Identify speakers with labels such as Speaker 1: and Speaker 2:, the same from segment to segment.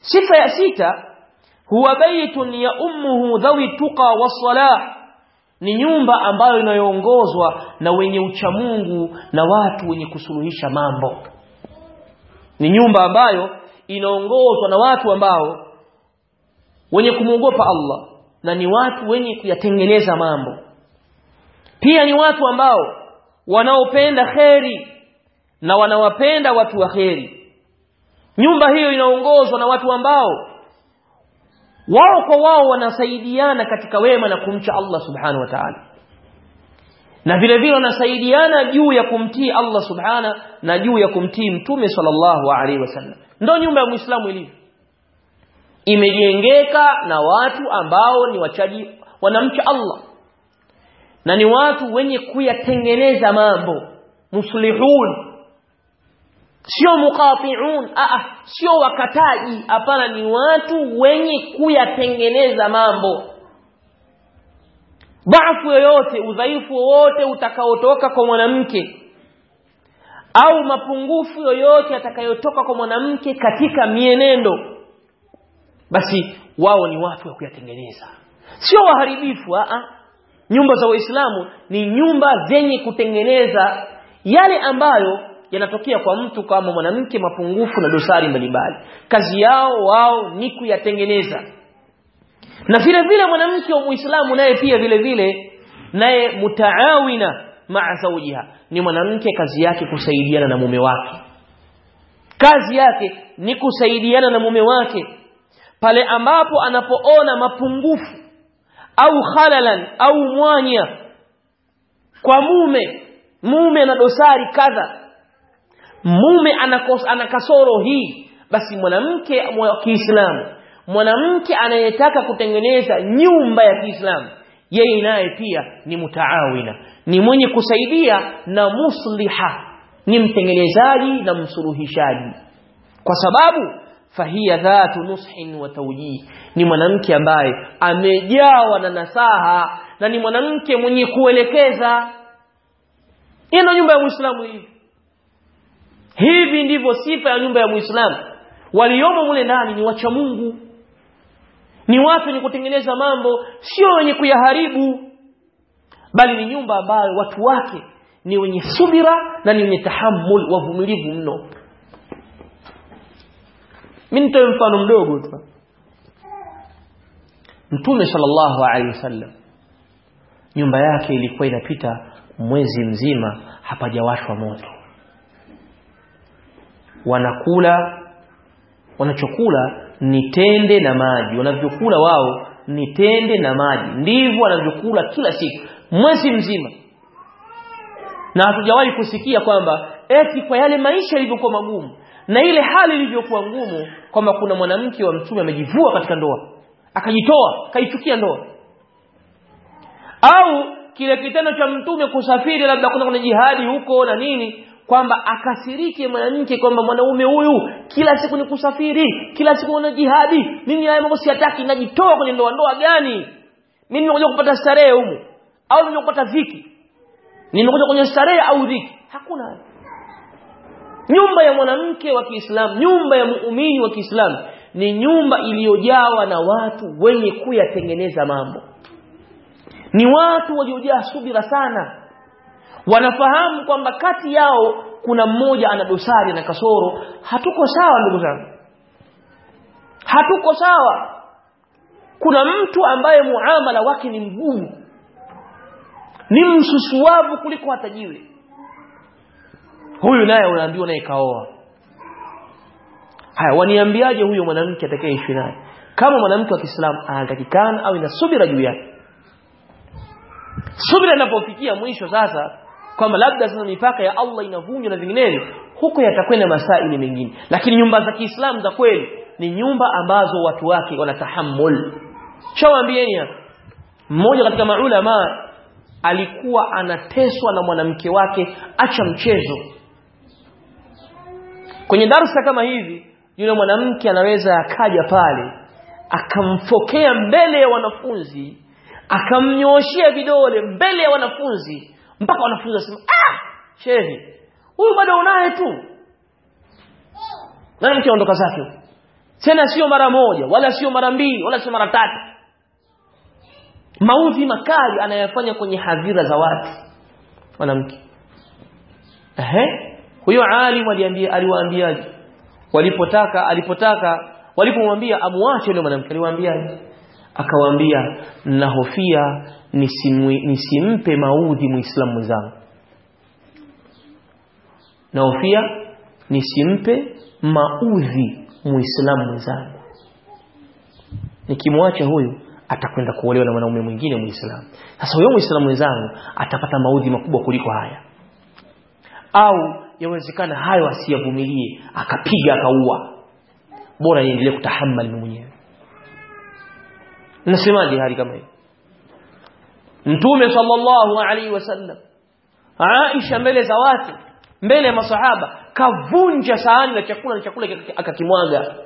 Speaker 1: Sifa ya 6, huwa baitun ya ummuhu dhawi tuqa was-salah, ni nyumba ambayo inayoongozwa na wenye uchamungu na watu wenye kusuluhisha mambo. Ni nyumba ambayo inaongozwa na watu ambao wenye kumwogopa Allah na ni watu wenye kuyatengeneza mambo. Pia ni watu ambao wanaopenda kheri na wanawapenda watu wa kheri. Nyumba hiyo inaongozwa na watu ambao wao kwa wao wanasaidiana katika wema na kumcha Allah subhanahu wa ta'ala, na vile vile wanasaidiana juu ya kumtii Allah subhanahu na juu ya kumtii Mtume sallallahu alaihi wasallam. Ndio nyumba ya Muislamu ilivyo, imejengeka na watu ambao ni wachaji, wanamcha Allah na ni watu wenye kuyatengeneza mambo, muslihun, sio muqati'un, sio wakataji, hapana, ni watu wenye kuyatengeneza mambo. Dhaifu yoyote, udhaifu wote utakaotoka kwa mwanamke au mapungufu yoyote atakayotoka kwa mwanamke katika mienendo, basi wao ni watu wa kuyatengeneza, sio waharibifu. Nyumba za Waislamu ni nyumba zenye kutengeneza yale ambayo yanatokea kwa mtu kama mwanamke, mapungufu na dosari mbalimbali. Kazi yao wao ni kuyatengeneza. Na vile vile mwanamke wa Muislamu naye pia vile vile naye mutaawina ma'a zawjiha, ni mwanamke kazi yake kusaidiana na mume wake. Kazi yake ni kusaidiana na mume wake pale ambapo anapoona mapungufu au khalalan au mwanya kwa mume ana dosari kadha, mume ana kasoro hii, basi mwanamke wa Kiislamu, mwanamke anayetaka kutengeneza nyumba ya Kiislamu, yeye naye pia ni mutaawina, ni mwenye kusaidia na musliha, ni mtengenezaji na msuluhishaji, kwa sababu fahiya dhatu nushin wa tawjih, ni mwanamke ambaye amejawa na nasaha na ni mwanamke mwenye kuelekeza. Hiyo nyumba ya Muislamu hivi. Hivi ndivyo sifa ya nyumba ya Muislamu. Waliomo mule ndani ni wacha Mungu, ni watu wenye kutengeneza mambo, sio wenye kuyaharibu, bali ni nyumba ambayo watu wake ni wenye subira na ni wenye tahammul, wavumilivu mno. Mimi nitoe mfano mdogo tu. Mtume sallallahu alaihi wasallam, nyumba yake ilikuwa inapita mwezi mzima hapajawashwa moto. Wanachokula ni tende na maji, wanavyokula wao ni tende na maji, ndivyo wanavyokula kila siku mwezi mzima. Na hatujawahi kusikia kwamba eti kwa yale maisha yalivyokuwa magumu na ile hali ilivyokuwa ngumu kwamba kuna mwanamke wa Mtume amejivua katika ndoa, akajitoa, kaichukia ndoa. Au kile kitendo cha Mtume kusafiri labda kuna jihadi huko na nini, kwamba akasirike mwanamke kwamba mwanaume huyu kila siku ni kusafiri, kila siku ana jihadi, mimi haya mambo siyataki, najitoa kwenye ndoa. Ndoa gani? Mimi nimekuja kupata starehe huko au nimekuja kupata dhiki? Nimekuja kwenye starehe au dhiki? Hakuna. Nyumba ya mwanamke wa Kiislamu, nyumba ya muumini wa Kiislamu ni nyumba iliyojawa na watu wenye kuyatengeneza mambo. Ni watu waliojaa subira sana. Wanafahamu kwamba kati yao kuna mmoja ana dosari na kasoro. Hatuko sawa ndugu zangu, hatuko sawa. Kuna mtu ambaye muamala wake ni mgumu, ni msusuavu kuliko hata jiwe. Huyu naye unaambiwa naye kaoa. Haya, waniambiaje huyo mwanamke atakayeishi naye? Kama mwanamke wa Kiislamu anatakikana au ina subira juu yake. Subira inapofikia mwisho sasa kwamba labda sasa mipaka ya Allah inavunjwa na vinginevyo, huko yatakwenda masaili mengine. Lakini nyumba za Kiislamu za kweli ni nyumba ambazo watu wake wanatahammul. Chawaambieni hapa, mmoja katika maulama alikuwa anateswa na mwanamke wake, acha mchezo. Kwenye darasa kama hivi, yule mwanamke anaweza akaja pale akamfokea mbele ya wanafunzi, akamnyooshia vidole mbele ya wanafunzi, mpaka wanafunzi wasema, shehe huyu bado unaye tu. Na mke aondoka zake. tena sio mara moja wala sio mara mbili wala sio mara tatu. Maudhi makali anayafanya kwenye hadhira za watu mwanamke. Huyo alim aliwaambiaje walipomwambia amwache yule mwanamke, aliwaambiaje? Akawaambia, nahofia nisimpe maudhi muislamu mwenzangu, nahofia nisimpe maudhi muislamu mwenzangu. Nikimwacha huyu atakwenda kuolewa na mwanaume mwingine muislamu. Sasa huyo muislamu mwenzangu atapata maudhi makubwa kuliko haya, au yawezekana hayo asiyavumilie akapiga akaua, bora niendelee kutahammali mwenyewe. Nasemaje hali kama hiyo? Mtume sallallahu alaihi wasallam, Aisha mbele za watu, mbele ya masahaba, kavunja sahani la chakula akakimwaga.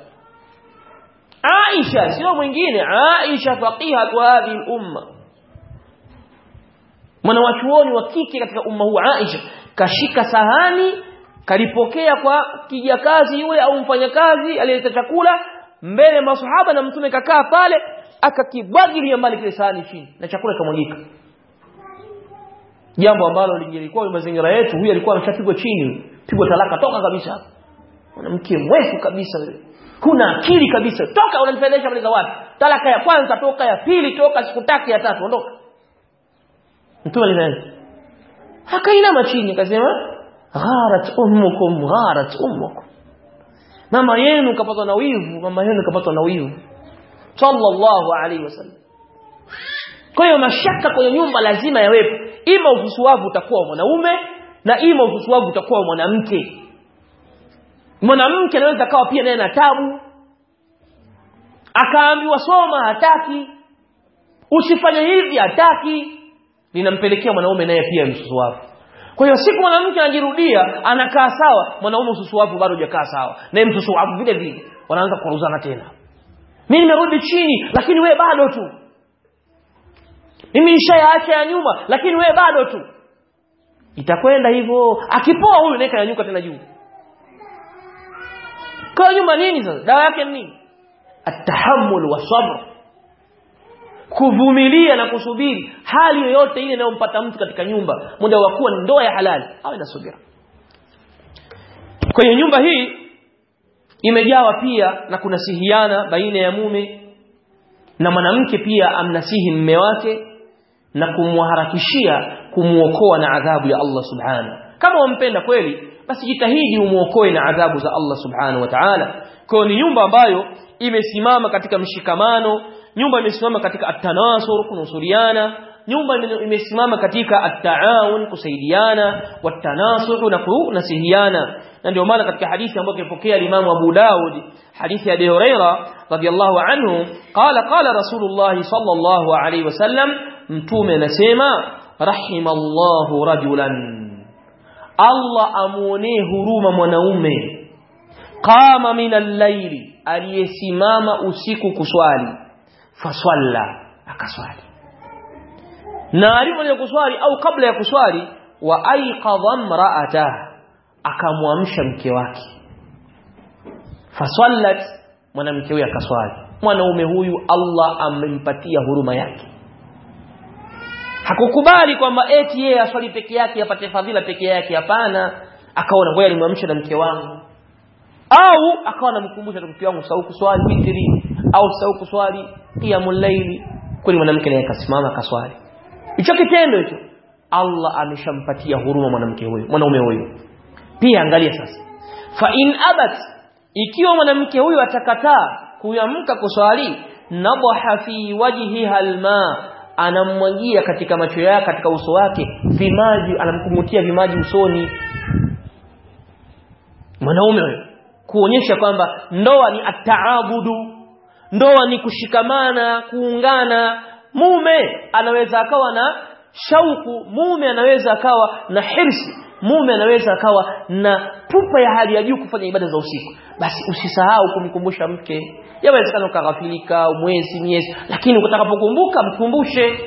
Speaker 1: Aisha sio mwingine, Aisha faqihatu hadhihi al-umma, mwanachuoni wa kike katika umma huu. Aisha kashika sahani, kalipokea kwa kijakazi yule au mfanyakazi aliyeleta chakula mbele ya masahaba, na Mtume kakaa pale akakibwagilia mbali kile sahani chini na chakula kamwagika. Jambo ambalo lingelikuwa mazingira yetu, huyu alikuwa ameshapigwa chini, pigwa talaka, toka kabisa. Mwanamke mwefu kabisa wewe, huna akili kabisa, toka, unanipeleka mbele za watu. Talaka ya kwanza toka, ya pili toka, sikutaki, ya tatu ondoka. Mtume alisema, akainama chini akasema, gharat ummukum. Mama yenu kapatwa na wivu, sallallahu alaihi wasallam. Kwa hiyo mashaka kwenye nyumba lazima yawepo. Ima ususuavu utakuwa mwanaume na ima ususuavu utakuwa mwanamke. Mwanamke anaweza kawa pia naye na tabu, akaambiwa soma hataki, usifanye hivi hataki, linampelekea mwanaume naye pia msusuavu. Kwa hiyo siku mwanamke anajirudia anakaa sawa, mwanaume ususuavu bado hajakaa sawa, naye msusuavu vile vile, wanaanza kuruzana tena. Mimi nimerudi chini lakini wewe bado tu. Mimi nishaacha ya nyuma lakini wewe bado tu. Itakwenda hivyo, akipoa huyu naye kanyanyuka tena juu. Kwa nyuma nini sasa? Dawa yake ni nini? At-tahammul wa sabr. Kuvumilia na kusubiri hali yoyote ile inayompata mtu katika nyumba, muda wa kuwa ndoa ya halali, awe na subira. Kwa hiyo nyumba hii imejawa pia na kunasihiana baina ya mume na mwanamke, pia amnasihi mume wake na kumharakishia kumuokoa na adhabu ya Allah subhanahu. Kama wampenda kweli, basi jitahidi umuokoe na adhabu za Allah subhanahu wa ta'ala. Kwa ni nyumba ambayo imesimama katika mshikamano, nyumba imesimama katika at-tanasur, kunusuriana, nyumba imesimama katika at-taawun, kusaidiana, wat-tanasuh na kunasihiana. Na ndio maana katika hadithi ambayo ilipokea Imam Abu Daud, hadithi ya Abi Huraira radhiyallahu anhu, qala Rasulullah sallallahu alayhi wasallam, Mtume anasema, rahimallahu rajulan, Allah amuonee huruma mwanaume, qama minal layli, aliyesimama usiku kuswali, faswalla, akaswali, na alipoanza kuswali au kabla ya kuswali, wa aiqadha imra'atahu, akamwamsha mke wake, faswallat, mwanamke huyu akaswali. Mwanaume huyu Allah amempatia huruma yake, hakukubali kwamba eti yeye aswali peke yake apate fadhila peke yake. Hapana, akaona ngoja nimwamshe na mke wangu, au akawa anamkumbusha mke wangu sahau kuswali witri, au sahau kuswali qiyamul layli. Kwani mwanamke naye akasimama akaswali. Hicho kitendo hicho Allah ameshampatia huruma mwanamke huyo, mwanaume huyo. Pia angalia sasa, fa in abat, ikiwa mwanamke huyo atakataa kuamka kuswali, nadaha fi wajhiha alma, anamwagia katika macho yake, katika uso wake vimaji, anamkumutia vimaji usoni mwanaume huyo, kuonyesha kwamba ndoa ni at-taabudu, ndoa ni kushikamana, kuungana. Mume anaweza akawa na shauku, mume anaweza akawa na hirsi, mume anaweza akawa na pupa ya hali ya juu kufanya ibada za usiku. Basi usisahau kumkumbusha mke. Yawezekana ukaghafilika miezi, lakini utakapokumbuka mkumbushe.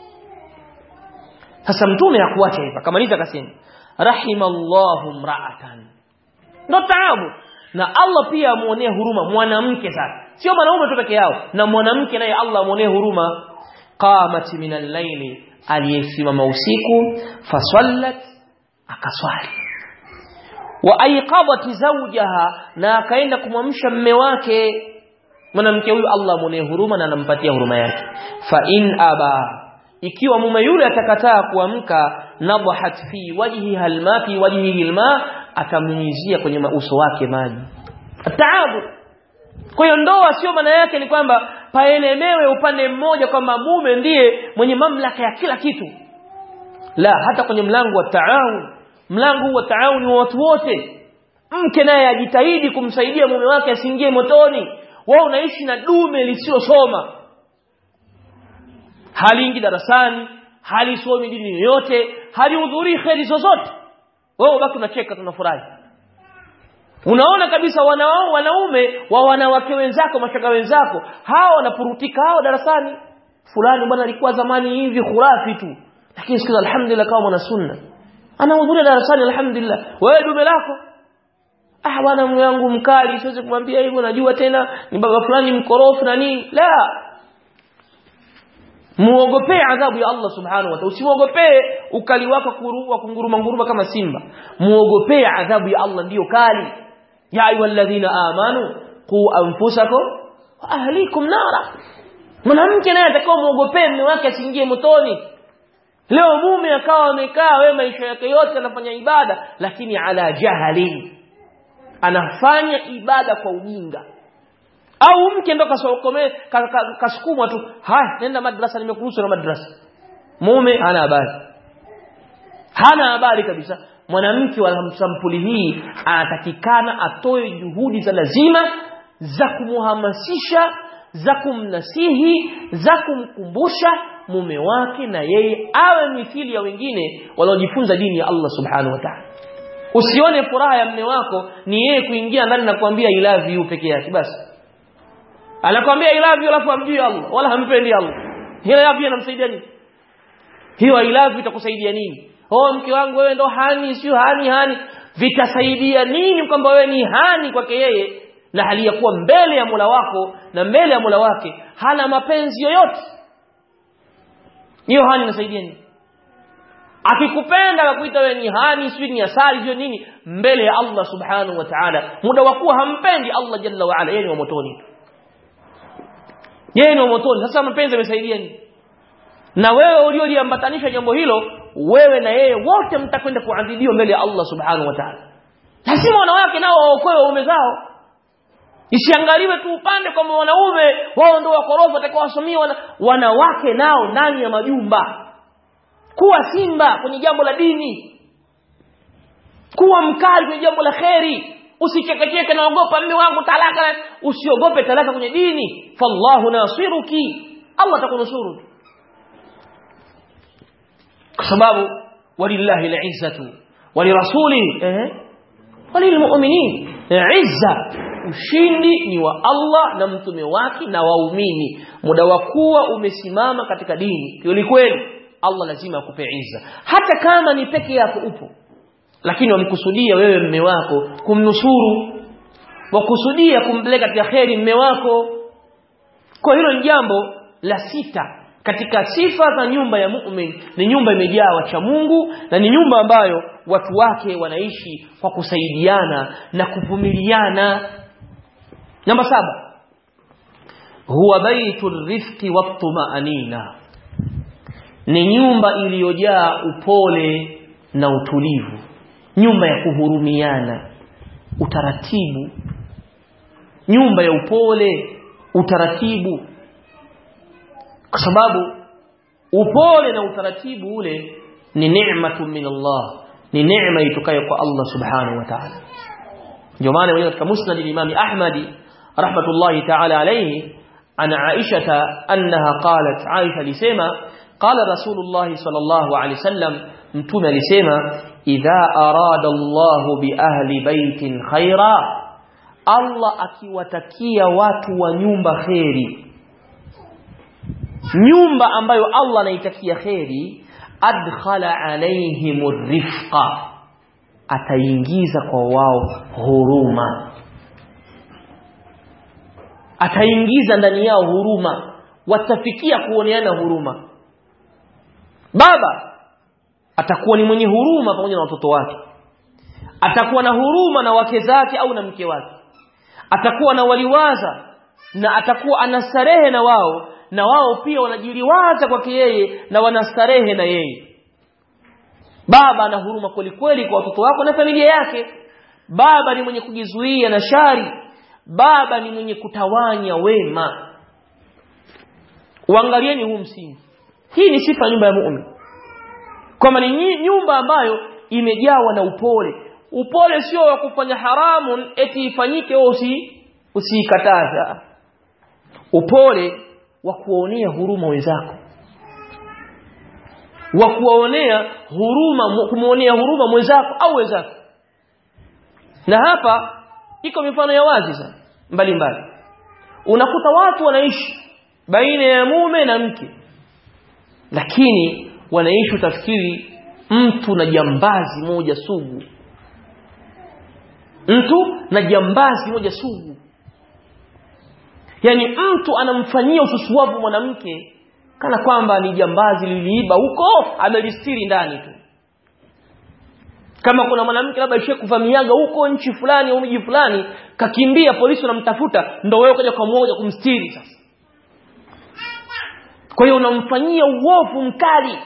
Speaker 1: Sasa Mtume hakuacha hivyo, akamaliza akasema, rahimallahu imra'atan, ndo taabu. na Allah pia amuonee huruma mwanamke. Sasa sio wanaume tu peke yao, na mwanamke naye Allah amuonee huruma. Qamat min al-layli, aliyesimama usiku, fasallat, akaswali. Wa ayqadat zawjaha, na akaenda kumwamsha mume wake. Mwanamke huyu Allah amuonee huruma na anampatia huruma yake. Fa in aba, ikiwa mume yule atakataa kuamka, nadhat fi wajhiha alma, fi wajhihi alma, atamnyunyizia kwenye uso wake maji. Taabu. Kwa hiyo ndoa sio maana yake ni kwamba paelemewe upande mmoja kwamba mume ndiye mwenye mamlaka ya kila kitu. La, hata kwenye mlango wa taawun, mlango wa taawun wa watu wote, mke naye ajitahidi kumsaidia mume wake asiingie motoni. Wao unaishi na dume lisiosoma, haliingi darasani, halisomi dini yoyote, halihudhurii khairi zozote, wewe ubaki unacheka tunafurahi. Unaona kabisa wanaume wa wanawake wenzako, mashaka wenzako, hao wanapurutika hao darasani. Fulani bwana alikuwa zamani hivi khurafi tu, lakini sikiza alhamdulillah kama mwana sunna, anahudhuria darasani alhamdulillah. Wewe dume lako, bwana mume wangu mkali, siwezi kumwambia hivyo, najua tena ni baba fulani mkorofi na nini. La, muogopee adhabu ya Allah subhanahu wa ta'ala. Usimuogopee ukali wako kuruwa kunguruma kama simba. Muogopee adhabu ya Allah, ndiyo kali. Ya ayyuhalladhina amanu qu anfusakum wa ahlikum nara. Mwanamke naye atakao muogopee mume wake asiingie motoni. Leo mume akawa amekaa wewe maisha yake yote anafanya ibada, lakini ala jahali, anafanya ibada kwa ujinga. Au mke ndo kasukumwa tu, haya nenda madrasa, nimekuruhusu na madrasa. Mume hana habari kabisa. Mwanamke wa sampuli hii anatakikana atoe juhudi za lazima za kumuhamasisha, za kumnasihi, za kumkumbusha mume wake, na yeye awe mithili ya wengine wanaojifunza dini ya Allah subhanahu wa ta'ala. Usione furaha ya mume wako ni yeye kuingia ndani na kuambia I love you peke yake basi. Anakuambia I love you alafu amjui Allah wala hampendi Allah. Hiyo yapi inamsaidia nini? Hiyo I love you itakusaidia nini? Mke wangu wewe ndo hani, sio hani. Vitasaidia nini kwamba wewe ni hani kwake yeye, na hali ya kuwa mbele ya Mola wako na mbele ya Mola wake hana mapenzi yoyote? Hiyo hani inasaidia nini? Akikupenda akakuita wewe ni hani, sio ni asali, sio nini, mbele ya Allah subhanahu wa ta'ala, muda wa kuwa hampendi Allah jalla wa ala, yeye ni wa motoni. Yeye ni wa motoni. Sasa mapenzi yamesaidia nini? Na wewe ulioliambatanisha jambo hilo, wewe na yeye wote mtakwenda kuadhibiwa mbele ya Allah subhanahu wa ta'ala. Lazima wanawake nao waokoe waume zao. Isiangaliwe tu upande kwa wanaume wao ndio wakorofi watakao wasomiwa, wanawake nao ndani ya majumba. Kuwa simba kwenye jambo la dini, kuwa mkali kwenye jambo la khairi. Usichekecheke na ogopa mume wangu talaka, usiogope talaka kwenye dini. Fallahu nasiruki, Allah atakunusuru. Kwa sababu walillahi al-izzatu walirasulihi walilmu'minin. Izza, ushindi ni wa Allah na mtume wake na waumini. Muda wa kuwa umesimama katika dini kweli, Allah lazima akupe izza, hata kama ni peke yako upo, lakini wamkusudia wewe mume wako kumnusuru, wakusudia kumpeleka katika khairi mume wako. Kwa hilo ni jambo la sita katika sifa za nyumba ya muumini. Ni nyumba imejaa wacha Mungu, na ni nyumba ambayo watu wake wanaishi kwa kusaidiana na kuvumiliana. Namba 7, huwa baitur rifqi wat-tumaanina. Ni nyumba iliyojaa upole na utulivu, nyumba ya kuhurumiana, utaratibu, nyumba ya upole, utaratibu. Kwa sababu upole na utaratibu ule ni neema min Allah, ni neema itokayo kwa Allah subhanahu wa ta'ala. Ndio maana wenyewe katika Musnad al-Imam Ahmad rahmatullahi ta'ala alayhi, ana Aisha annaha qalat, Aisha alisema qala Rasulullah sallallahu alayhi wasallam, mtume alisema idha arada Allah bi ahli baitin khaira, Allah akiwatakia watu wa nyumba khairi, nyumba ambayo Allah anaitakia khairi, adkhala alaihimur rifqa, ataingiza kwa wao huruma. ataingiza ndani yao huruma, watafikia kuoneana huruma. Baba atakuwa ni mwenye huruma pamoja na watoto wake, atakuwa na huruma na wake zake au na mke wake, atakuwa na waliwaza na atakuwa anastarehe na wao pia wanajiliwaza kwake yeye na wanastarehe na yeye. Baba ana huruma kweli kweli kwa watoto wako na familia yake. Baba ni mwenye kujizuia na shari. Baba ni mwenye kutawanya wema. Uangalieni huu msingi. Hii ni sifa nyumba ya muumini, kwamba ni nyumba ambayo imejawa na upole. Upole sio wa kufanya haramu eti ifanyike usikataza. Upole wa kuonea huruma wenzako, wa kuonea huruma, kumuonea huruma mwenzako au wenzako. Na hapa iko mifano ya wazi sana mbalimbali. Unakuta watu wanaishi baina ya mume na mke, lakini wanaishi utafikiri mtu na jambazi moja sugu. Mtu na jambazi moja sugu. Yani mtu anamfanyia ususuavu mwanamke kana kwamba ni jambazi liliiba huko amelistiri ndani tu. Kama kuna mwanamke labda ishe kuvamiaga huko nchi fulani au mji fulani, kakimbia polisi wanamtafuta, ndio wewe kaja kwa moja kumstiri sasa. Kwa hiyo unamfanyia uovu mkali.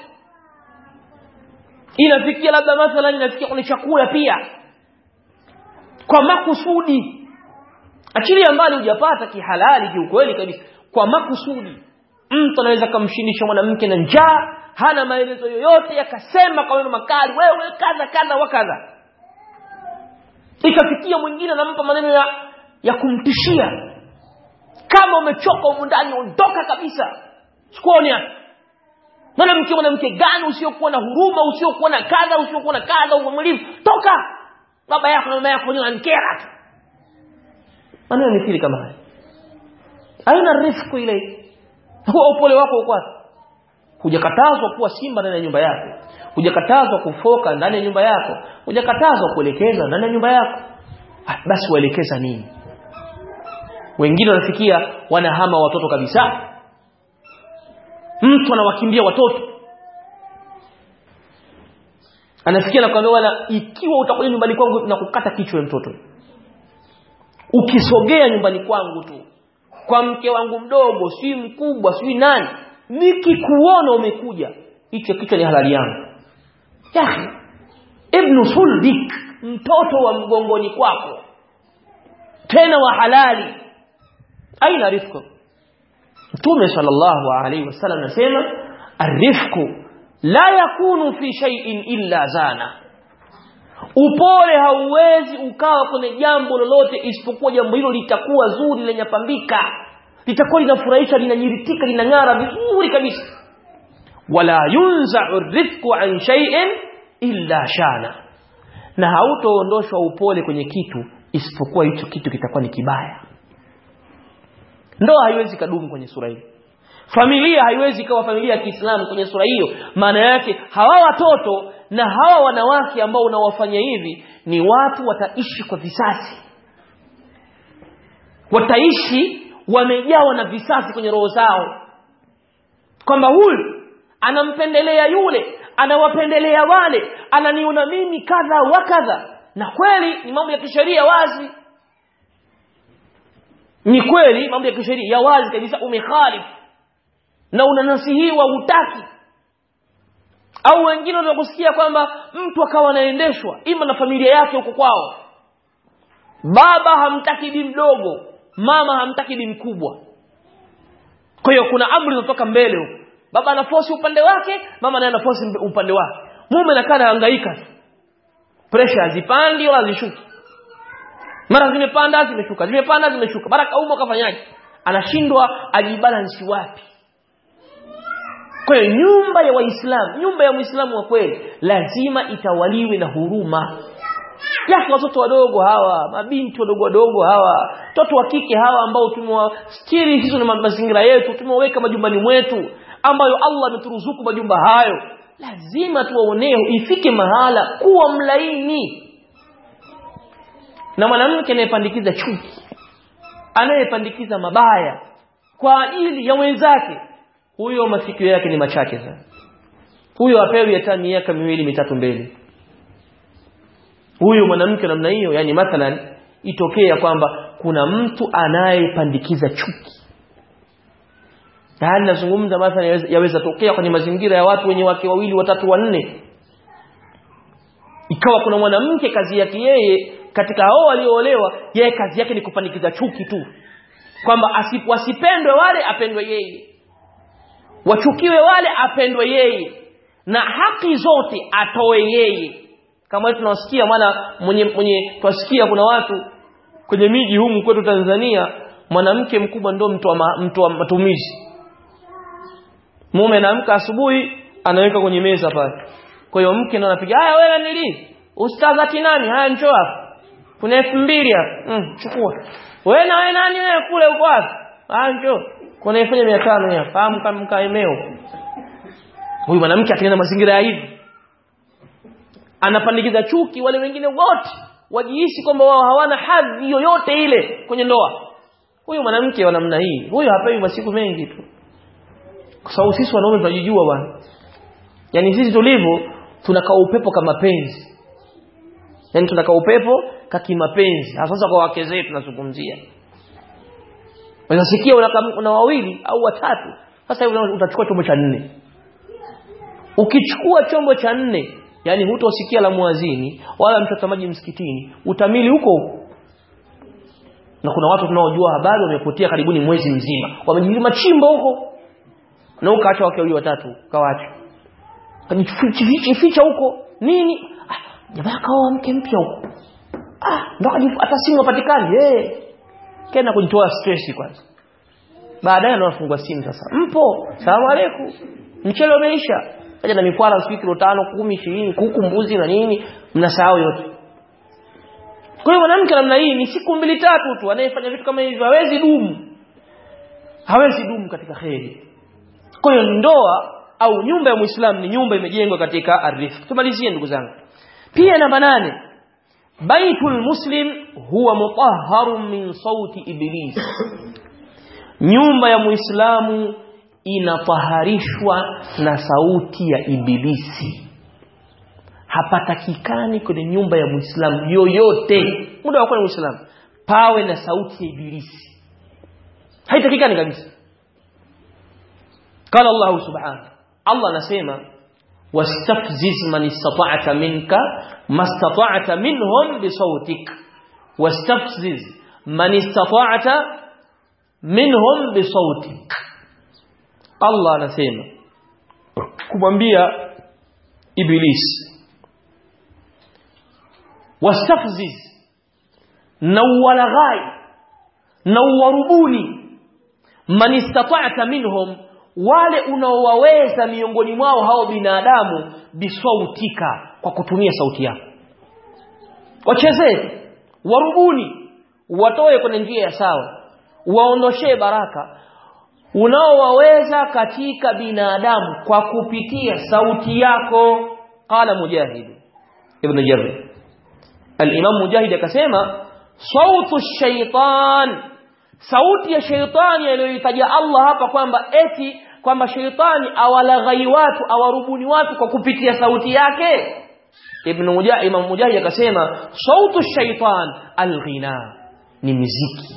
Speaker 1: Inafikia labda mathalan inafikia kwenye chakula pia, kwa makusudi. Achilia mbali hujapata kihalali kiukweli kabisa, kwa makusudi. Mtu anaweza kumshindisha mwanamke na njaa, hana maelezo yoyote, yakasema kwa maneno makali, wewe kadha wakaza. Ikafikia mwingine anampa maneno ya kumtishia, kama umechoka huko ndani ondoka kabisa. Sikuonia. Mwanamke gani usiokuwa na huruma, usiokuwa na kadha, usiokuwa na kadha, uvumilivu, toka. Baba yako na mama yako wananikera tu. Maneno mithili kama haya. Aina rifiki ile. Huo upole wako uko wapi? Hujakatazwa kuwa simba ndani ya nyumba yako. Hujakatazwa kufoka ndani ya nyumba yako. Hujakatazwa kuelekeza ndani ya nyumba yako. Basi waelekeza nini? Wengine wanafikia wanahama watoto kabisa. Mtu anawakimbia watoto. Anafikia na kwambia wala ikiwa utakuja nyumbani kwangu na kukata kichwa ya mtoto. Ukisogea nyumbani kwangu tu, kwa mke wangu mdogo, si mkubwa, si nani, nikikuona umekuja, hicho kichwa ni halali yangu. Yaani ibn sulbik, mtoto wa mgongoni kwako, tena wa halali. Aina rifku? Mtume sallallahu alaihi wasallam anasema arifku la yakunu fi shay'in illa zana. Upole hauwezi ukawa kwenye jambo lolote isipokuwa jambo hilo litakuwa zuri, lenye pambika, litakuwa linafurahisha, linanyiritika, linang'ara vizuri kabisa. Wala yunza'u rifqu an shay'in illa shana. Na hautoondoshwa upole kwenye kitu isipokuwa hicho kitu kitakuwa ni kibaya. Ndoa haiwezi kadumu kwenye sura hiyo. Familia haiwezi kawa familia ya Kiislamu kwenye sura hiyo. Maana yake hawa watoto na hawa wanawake ambao unawafanya hivi ni watu wataishi kwa visasi. Wataishi wamejawa na visasi kwenye roho zao. Kwamba huyu anampendelea yule, anawapendelea wale, ananiona mimi kadha wa kadha. Na kweli ni mambo ya kisheria wazi. Ni kweli mambo ya kisheria wazi kabisa, umekhalif na unanasihiwa hutaki. Au wengine wanakusikia kwamba mtu akawa anaendeshwa ima na familia yake huko kwao. Baba hamtaki bi mdogo, mama hamtaki bi mkubwa. Kwa hiyo kuna amri zinatoka mbele huko. Baba anaforce upande wake, mama naye anaforce upande wake. Mume anakaa anahangaika. Pressure hazipandi wala zishuki. Mara zimepanda zimeshuka, zimepanda zimeshuka. Baraka umo kafanyaje? Anashindwa ajibalance wapi. Kwa hiyo nyumba ya Waislamu, nyumba ya Muislamu wa kweli lazima itawaliwe na huruma. Yake watoto wadogo hawa, mabinti wadogo hawa, watoto wa kike hawa ambao tumewastiri hizo na mazingira yetu, tumeweka majumbani mwetu ambayo Allah ameturuzuku majumba hayo, lazima tuwaonee, ifike mahala kuwa mlaini. Na mwanamke anayepandikiza chuki, anayepandikiza mabaya kwa ajili ya wenzake, huyo mafikio yake ni machache sana. Huyo apewi hata miaka 2-3 mbele. Huyo mwanamke namna hiyo, yani mathalan itokea kwamba kuna mtu anayepandikiza chuki. Nazungumza mathalan yaweza tokea kwenye mazingira ya watu wenye wake 2, 3, 4. Ikawa kuna mwanamke kazi yake yeye katika hao walioolewa, yeye kazi yake ni kupandikiza chuki tu. Kwamba asipendwe wale, apendwe yeye. Wachukiwe wale, apendwe yeye. Na haki zote atoe yeye. Kama tunasikia mwenye twasikia kuna watu kwenye miji humu kwetu Tanzania, mwanamke mkubwa ndo mtu wa matumizi. Mume anaamka asubuhi anaweka kwenye meza pale. Kwa hiyo mke ndo anapiga, "Haya wewe nili? Ustadha nani? Haya njoo hapa. Kuna 2000 hapa. Chukua. Wewe na wewe nani wewe kule uko wapi? Haya njoo. Kuna 1500 hapa. Fahamu kama mkaemeo." Huyu mwanamke akienda mazingira ya hivi, anapandikiza chuki, wale wengine wote wajihisi kwamba wao hawana hadhi yoyote ile kwenye ndoa. Huyu mwanamke wa namna hii, huyu hapewi masiku mengi tu. Kwa sababu sisi wanaume tunajijua bwana. Yaani sisi tulivyo tunakaa upepo kama mapenzi. Yaani tunakaa upepo kama mapenzi. Hasa kwa wake zetu tunazungumzia. Unasikia una 2 au 3. Sasa hivi utachukua chombo cha 4. Ukichukua chombo cha 4, yani hutosikia la muazini wala mtazamaji msikitini, utamili huko. Na kuna watu tunaojua habari wamepotea karibuni mwezi mzima, wamejilima chimbo huko, na ukaacha wake 2 3 kawaacha kajificha huko nini. Jamaa kaoa mke mpya huko, ndo hata simu hapatikani. Kena kujitoa stress kwanza, baadaye anafungua simu. Sasa mpo, salamu alaykum, mchele umeisha, aje na mikwara usiku kilo 5 10 20 kuku mbuzi na nini, mnasahau yote. Kwa hiyo mwanamke namna hii ni siku 2 3 tu anayefanya vitu kama hivyo, hawezi dumu katika khairi. Kwa hiyo ndoa au nyumba ya Muislamu ni nyumba imejengwa katika ardhi. Tumalizie ndugu zangu. Pia namba 8, baitul muslim huwa mutahharun min sauti iblis. Nyumba ya Muislamu inataharishwa na sauti ya ibilisi. Hapatakikani kwenye nyumba ya Muislamu yoyote, muda wa kuwa Muislamu, pawe na sauti ya ibilisi. Haitakikani kabisa. Qala Allah subhanahu, Allah anasema, wastafziz man istata'ta minka mastata'ta minhum bisautik. Wastafziz man istata'ta minhum bisautik. Allah anasema kumwambia ibilisi, wastafziz, na walaghai na warubuni, man istata'ta minhum, wale unaowaweza miongoni mwao hao binadamu, bisautika, kwa kutumia sauti yako. Wachezee, warubuni, watoe kwenye njia ya sawa, waondoshe baraka unaowaweza katika binadamu kwa kupitia sauti yako. Qala Mujahid ibn Jabr, al-Imam Mujahid akasema, sautu shaytan, sauti ya shaytani aliyoitaja Allah hapa kwamba eti kwamba shaytani awalaghai watu, awarubuni watu kwa kupitia sauti yake. Imam Mujahid akasema, sautu shaytan al-ghina, ni muziki.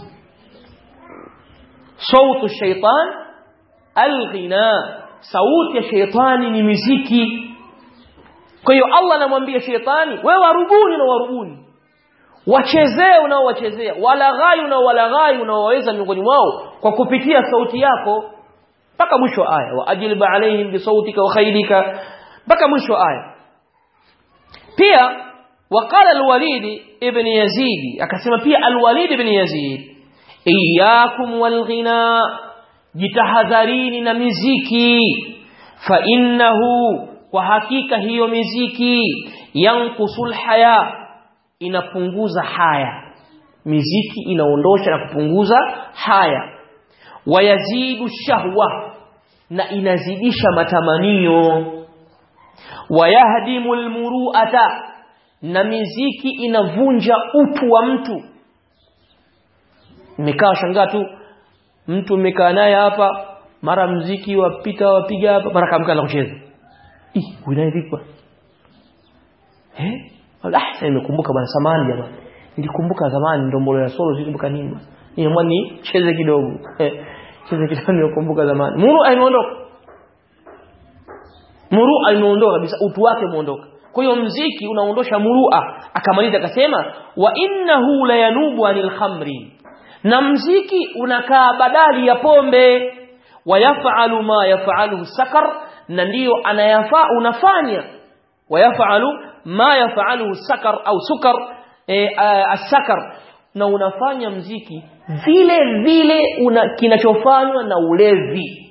Speaker 1: Sautu shaytan al-ghina, sauti ya shaytani ni muziki. Kwa hiyo Allah anamwambia shaytani, wewe warubuni na warubuni, wachezee unaowachezea, walaghai unaowalaghai unaowaweza miongoni mwao kwa kupitia sauti yako, mpaka mwisho wa aya. Wa ajlib alaihim bi sautika wa khaylika, mpaka mwisho wa aya. Pia waqala al-Walid ibn Yazid, akasema pia al-Walid ibn Yazid, iyyakum wal ghina, jitahadharini na miziki, fa innahu, kwa hakika hiyo miziki, yanqusul haya, inapunguza haya. Miziki inaondosha na kupunguza haya. Wayazidu shahwa, na inazidisha matamanio. Wayahdimul muru'ata, na miziki inavunja utu wa mtu. Nimekaa shangaa tu mtu mmekaa naye hapa, mara muziki wapita wapiga hapa, mara kamka na kucheza. Unaye vipi? Sasa nimekumbuka bwana, samani jamani. Nilikumbuka zamani ndombolo ya solo, nilikumbuka nini? Mwani cheze kidogo. Cheze kidogo nikumbuka zamani. Murua imeondoka kabisa, utu wake umeondoka. Kwa hiyo muziki unaondosha murua. Akamaliza akasema wa innahu la yanubu anil khamri. Na muziki unakaa badali ya pombe. Wa yaf'alu ma yaf'aluhu sakar, na ndio unafanya wa yaf'alu ma yaf'aluhu sakar au sukar as-sakar, na unafanya muziki vile vile kinachofanywa na ulevi.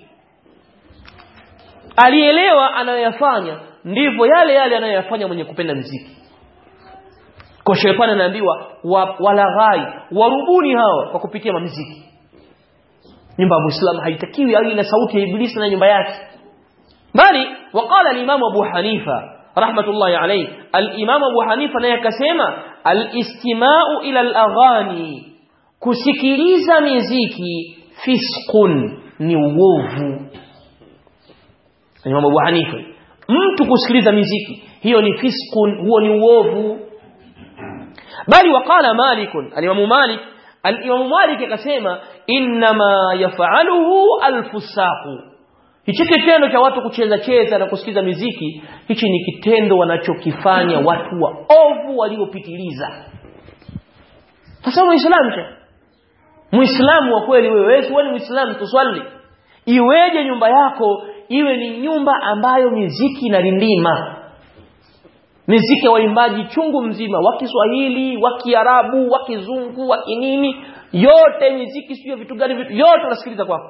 Speaker 1: Alielewa anayoyafanya ndivyo yale anayoyafanya mwenye kupenda muziki. Kwa shetani anaambiwa walaghai warubuni hawa kwa kupitia muziki. Nyumba ya Muislamu haitakiwi iwe na sauti ya ibilisi na nyumba yake. Bali waqala al-Imam Abu Hanifa rahmatullahi alayhi, al-Imam Abu Hanifa naye akasema al-istima'u ila al-aghani, kusikiliza muziki fisqun, ni uovu. Imam Abu Hanifa, mtu kusikiliza muziki hiyo ni fisqun, huo ni uovu. Bali waqala Malik, al-Imam Malik akasema inma yaf'aluhu al-fusaqu, hichi kitendo cha watu kucheza na kusikiliza muziki, hichi ni kitendo wanachokifanya watu waovu waliopitiliza. Sasa Muislamu wa kweli, wewe ni Muislamu, tuswali. Iweje nyumba yako iwe ni nyumba ambayo muziki inarindima? Muziki wa waimbaji chungu mzima, wa Kiswahili, wa Kiarabu, wa Kizungu, wa kinini, yote muziki, sio vitu gani, vitu yote unasikiliza kwako.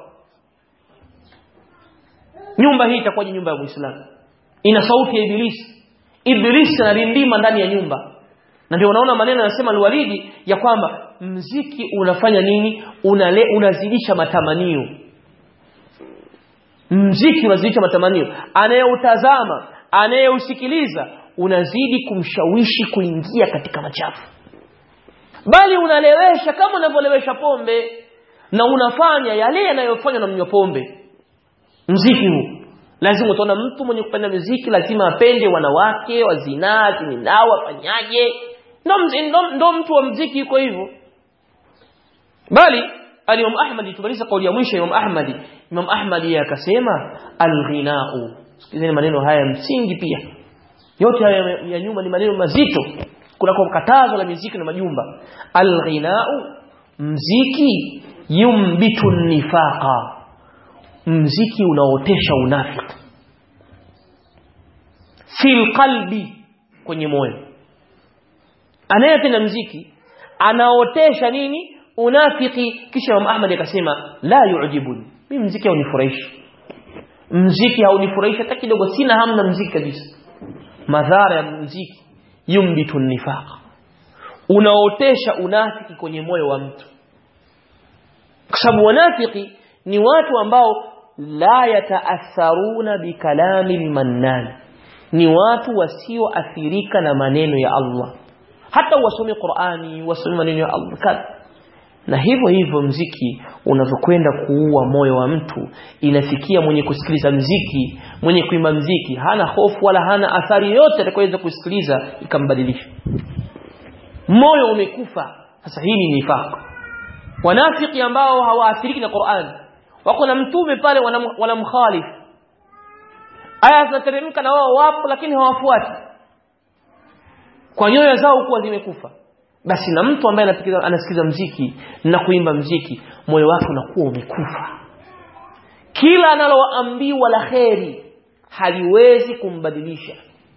Speaker 1: Nyumba hii itakuwa nyumba ya Muislamu? Ina sauti ya ibilisi. Ibilisi anarindima ndani ya nyumba. Na ndio unaona maneno yanasema Al-Walidi ya kwamba muziki unafanya nini? Unazidisha matamanio. Muziki unazidisha matamanio. Anayeutazama, anayeusikiliza, unazidi kumshawishi kuingia katika machafu. Bali unalewesha kama unavyolewesha pombe, na unafanya yale yanayofanywa na mnywa pombe. Muziki huu lazima utaona mtu mwenye kupenda muziki lazima apende wanawake, wazinaa, nao wafanyaje. Ndo mtu wa muziki yuko hivyo. Bali Imam Ahmad, tumaliza kauli ya mwisho Imam Ahmad yeye akasema al-ghina'u. Sikizeni maneno haya msingi pia. Yote haya ya nyuma ni maneno mazito. Kuna kwa katazo la muziki na majumba. Al-ghina'u, muziki yumbitu nifaqa, muziki unaotesha unafiki. Fil qalbi, kwenye moyo. Anayependa muziki anaotesha nini? Unafiki. Kisha Imam Ahmad akasema la yu'jibuni, mimi muziki haunifurahishi. Muziki haunifurahishi hata kidogo, sina hamu na muziki kabisa. Madhara ya muziki, yumbitu nifaq, unaotesha unafiki kwenye moyo wa mtu. Kwa sababu wanafiki ni watu ambao la yataatharuna bikalami al-mannan, ni watu wasioathirika na maneno ya Allah. Hata wasome Qur'ani, wasome maneno ya Allah. Na hivyo muziki unavyokwenda kuua moyo wa mtu, inafikia mwenye kusikiliza muziki, mwenye kuimba muziki hana hofu wala hana athari yote atakayoweza kusikiliza ikambadilisha. Moyo umekufa. Sasa hii ni nifaq. Wanafiki ambao hawaathiriki na Qur'an, wako na mtume pale wanamkhalifu, aya zinateremka na wao wapo, lakini hawafuati, kwa nyoyo zao kuwa zimekufa. Basi na mtu ambaye anasikiza muziki na kuimba muziki, moyo wake unakuwa umekufa. Kila analoambiwa la kheri haliwezi kumbadilisha.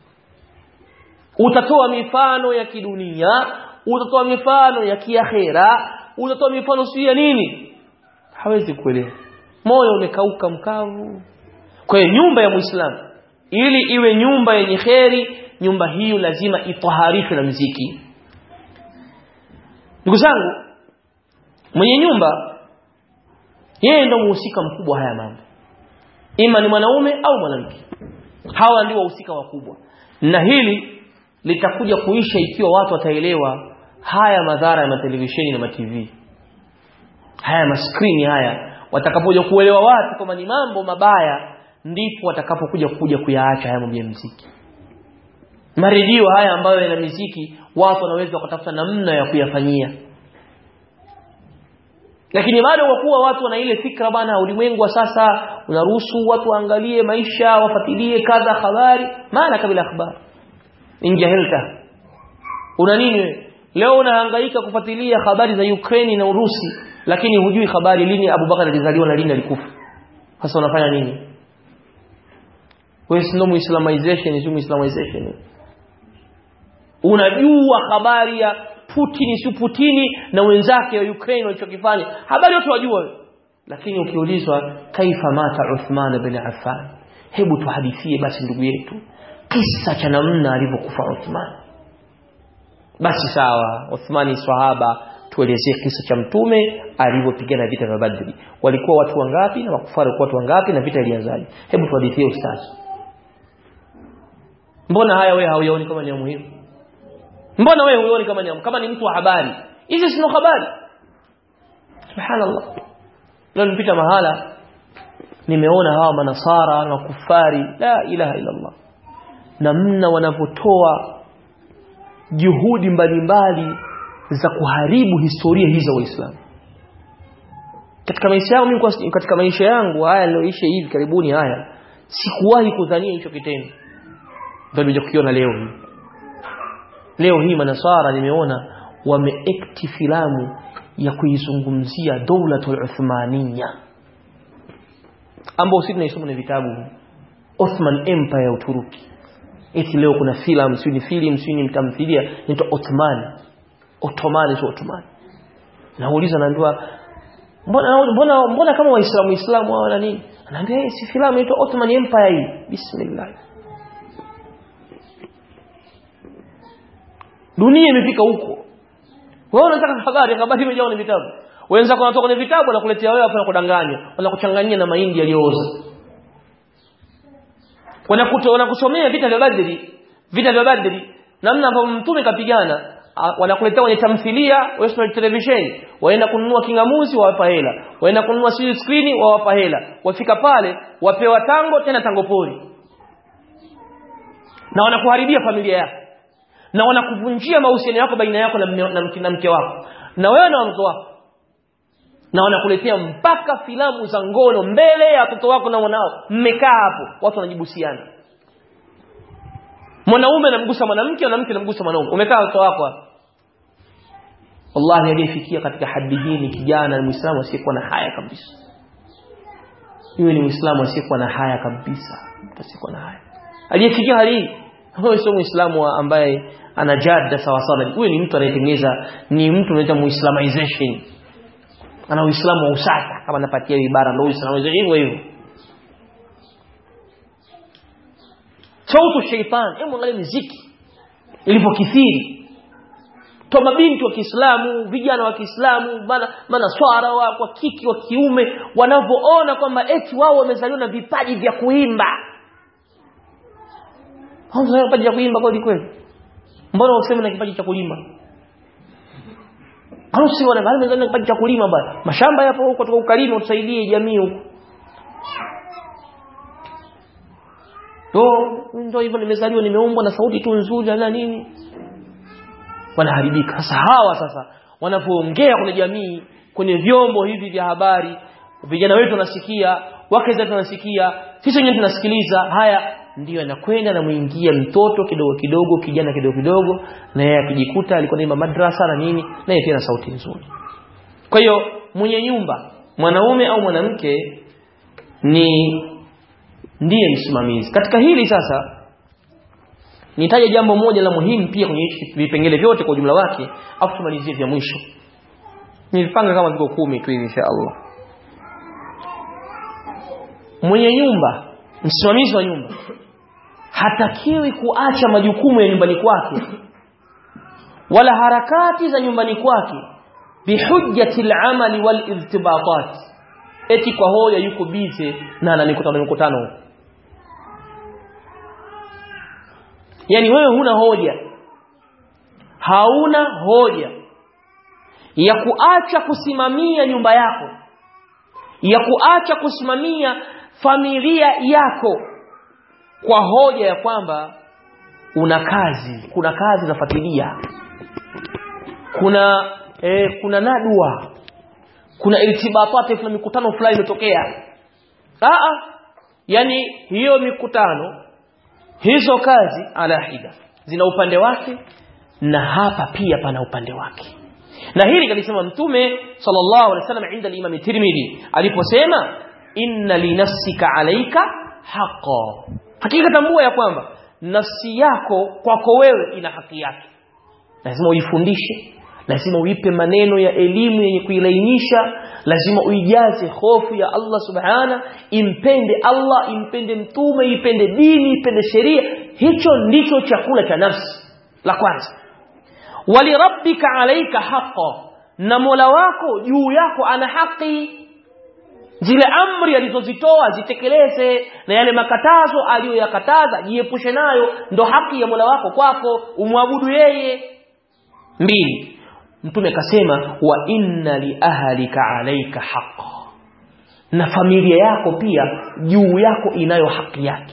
Speaker 1: Utatoa mifano ya kidunia, utatoa mifano ya kiakhera, utatoa mifano si ya nini, hawezi kuelewa. Moyo umekauka mkavu. Kwa hiyo nyumba ya Muislamu ili iwe nyumba yenye kheri, nyumba hiyo lazima itaharishwe na muziki. Ndugu zangu, mwenye nyumba yeye ndio mhusika mkubwa haya mambo. Ima ni mwanaume au mwanamke. Hawa ndio wahusika wakubwa. Na hili litakuja kuisha ikiwa watu wataelewa haya madhara ya televisheni na TV. haya maskrini haya watakapokuja kuelewa watu kama ni mambo mabaya, ndipo watakapokuja kuyaacha haya mambo ya muziki. Maredio haya ambayo yana muziki, watu wanaweza wakatafuta namna ya kuyafanyia. Lakini bado kwa kuwa watu wana ile fikra bana, ulimwengu wa sasa unaruhusu watu waangalie maisha, wafuatilie kadha habari, maana kabla habari. Injahilta. Una nini wewe? Leo unahangaika kufuatilia habari za Ukraine na Urusi, lakini hujui habari lini Abu Bakar alizaliwa na lini alikufa. Sasa unafanya nini? Wewe sio Muislamization, sio Muislamization. Unajua habari ya Putin na wenzake wa Ukraine walichokifanya. Habari yote wajua. Lakini ukiulizwa kaifa mata Uthman ibn Affan, hebu tuhadithie basi ndugu yetu kisa cha namna alivyokufa Uthman. Basi sawa, Uthmani sahaba, tuelezee kisa cha mtume alivyopigana vita vya Badri. Walikuwa watu wangapi na makufari walikuwa watu wangapi na vita ilianzaje? Hebu tuhadithie ustaz. Mbona haya wewe hauyaoni kama ni muhimu? Mbona wewe huoni kama ni mtu wa habari? Hizi sio habari. Subhanallah. Leo nipita mahala nimeona hawa manasara na kufari, la ilaha illa Allah, namna wanavotoa juhudi mbalimbali za kuharibu historia hizi za Uislamu. Katika maisha yangu haya niloishi hivi karibuni haya, sikuwahi kudhania hicho kitendo. Ndio nilikuja kukiona leo hii. Leo hii manasara nimeona wameact filamu ya kuizungumzia Dawlatul Uthmaniyya, ambao sisi tunaisoma na vitabu Ottoman Empire ya Uturuki. Eti leo kuna filamu, sio ni mtamthilia inaitwa Ottoman. Nauliza naambiwa mbona kama Waislamu hao wana nini? Anaambia si filamu inaitwa Ottoman Empire hii. Bismillah. Dunia imefika huko. Wewe unataka habari imejaa na vitabu. Wenzako wanatoka kwenye vitabu na kuletea wewe hapo na kudanganya, wanakuchanganyia na mahindi yaliyooza. Wanakusomea vita vya Badri, namna ambavyo mtume kapigana, wanakuletea kwenye tamthilia, wewe kwenye televisheni, waenda kununua kingamuzi wawapa hela, waenda kununua screen wawapa hela, wafika pale wapewa tango, tena tango pori. Na wanakuharibia familia yako. Na wanakuvunjia mahusiano yako baina yako na mke wako, na wewe na mtoto wako. Na wanakuletea mpaka filamu za ngono mbele ya watoto wako na mwanao. Mmekaa hapo, watu wanajibusiana. Mwanaume anamgusa mwanamke, mwanamke anamgusa mwanaume. Umekaa watoto wako hapo. Wallahi aliyefikia katika hadi hii ni kijana Muislamu asiyekuwa na haya kabisa. Yule ni Muislamu asiyekuwa na haya kabisa. Asiyekuwa na haya. Aliyefikia hali hii, huyo sio Muislamu ambaye anajada sawa sawa. Huyo ni mtu anayetengeneza, ni mtu anaita Muislamization. Ana Uislamu wa usasa, kama napatia ibara ndio Uislamu hivyo. Sautu shaitan, hebu angalia muziki ilipokithiri. Toa binti wa Kiislamu, vijana wa Kiislamu, manaswara wa kiki wa kiume wanavyoona kwamba eti wao wamezaliwa na vipaji vya kuimba. Hao wana vipaji vya kuimba kweli? Mbona waseme na kipaji cha kulima? Au si wana kipaji cha kulima bwana? Mashamba yapo huko, tuko ukarimu utusaidie jamii huko. Ndio hivyo, nimezaliwa nimeumbwa na sauti tu nzuri na nini. Wanaharibika. Sasa wanapoongea kwenye jamii, kwenye vyombo hivi vya habari, vijana wetu wanasikia, wake zetu wanasikia, sisi wenyewe tunasikiliza, haya ndio anakwenda na muingia mtoto kidogo, kijana kidogo, na yeye akijikuta alikuwa na madrasa na nini, na yeye tena sauti nzuri. Kwa hiyo mwenye nyumba, mwanaume au mwanamke, ndiye msimamizi. Katika hili sasa nitaje jambo moja la muhimu pia kwenye vipengele vyote kwa ujumla wake, afu tumalizie vya mwisho. Nilipanga kama viko 10 tu insha Allah. Mwenye nyumba, msimamizi wa nyumba, hatakiwi kuacha majukumu ya nyumbani kwake wala harakati za nyumbani kwake bihujjati al-amali wal-irtibatat, eti kwa hoja yuko busy na ana mikutano. Yani wewe hauna hoja ya kuacha kusimamia nyumba yako, ya kuacha kusimamia familia yako kwa hoja ya kwamba una kazi, kuna kazi zafuatilia, kuna nadwa, kuna irtibatati fulani, mikutano fulani imetokea. Yani hiyo mikutano, hizo kazi ala hida zina upande wake, na hapa pia pana upande wake. Na hili kalisema Mtume sallallahu alaihi wasallam inda al-Imam Tirmidhi aliposema inna li nafsika alayka haqqan, hakika tambua ya kwamba nafsi yako kwako wewe ina haki yake. Lazima uifundishe, lazima uipe maneno ya elimu yenye kuilainisha, lazima uijaze hofu ya Allah subhana, impende Allah, impende mtume, ipende dini, ipende sheria. Hicho ndicho chakula cha nafsi la kwanza. Wali rabbika alayka haqqan, na Mola wako juu yako ana haki. Zile amri alizozitoa zitekeleze, na yale makatazo aliyoyakataza jiepushe nayo. Ndo haki ya Mola wako kwako, umwabudu yeye. 2, Mtume kasema wa inna li ahlika alayka haqqan, na familia yako pia juu yako inayo haki yake.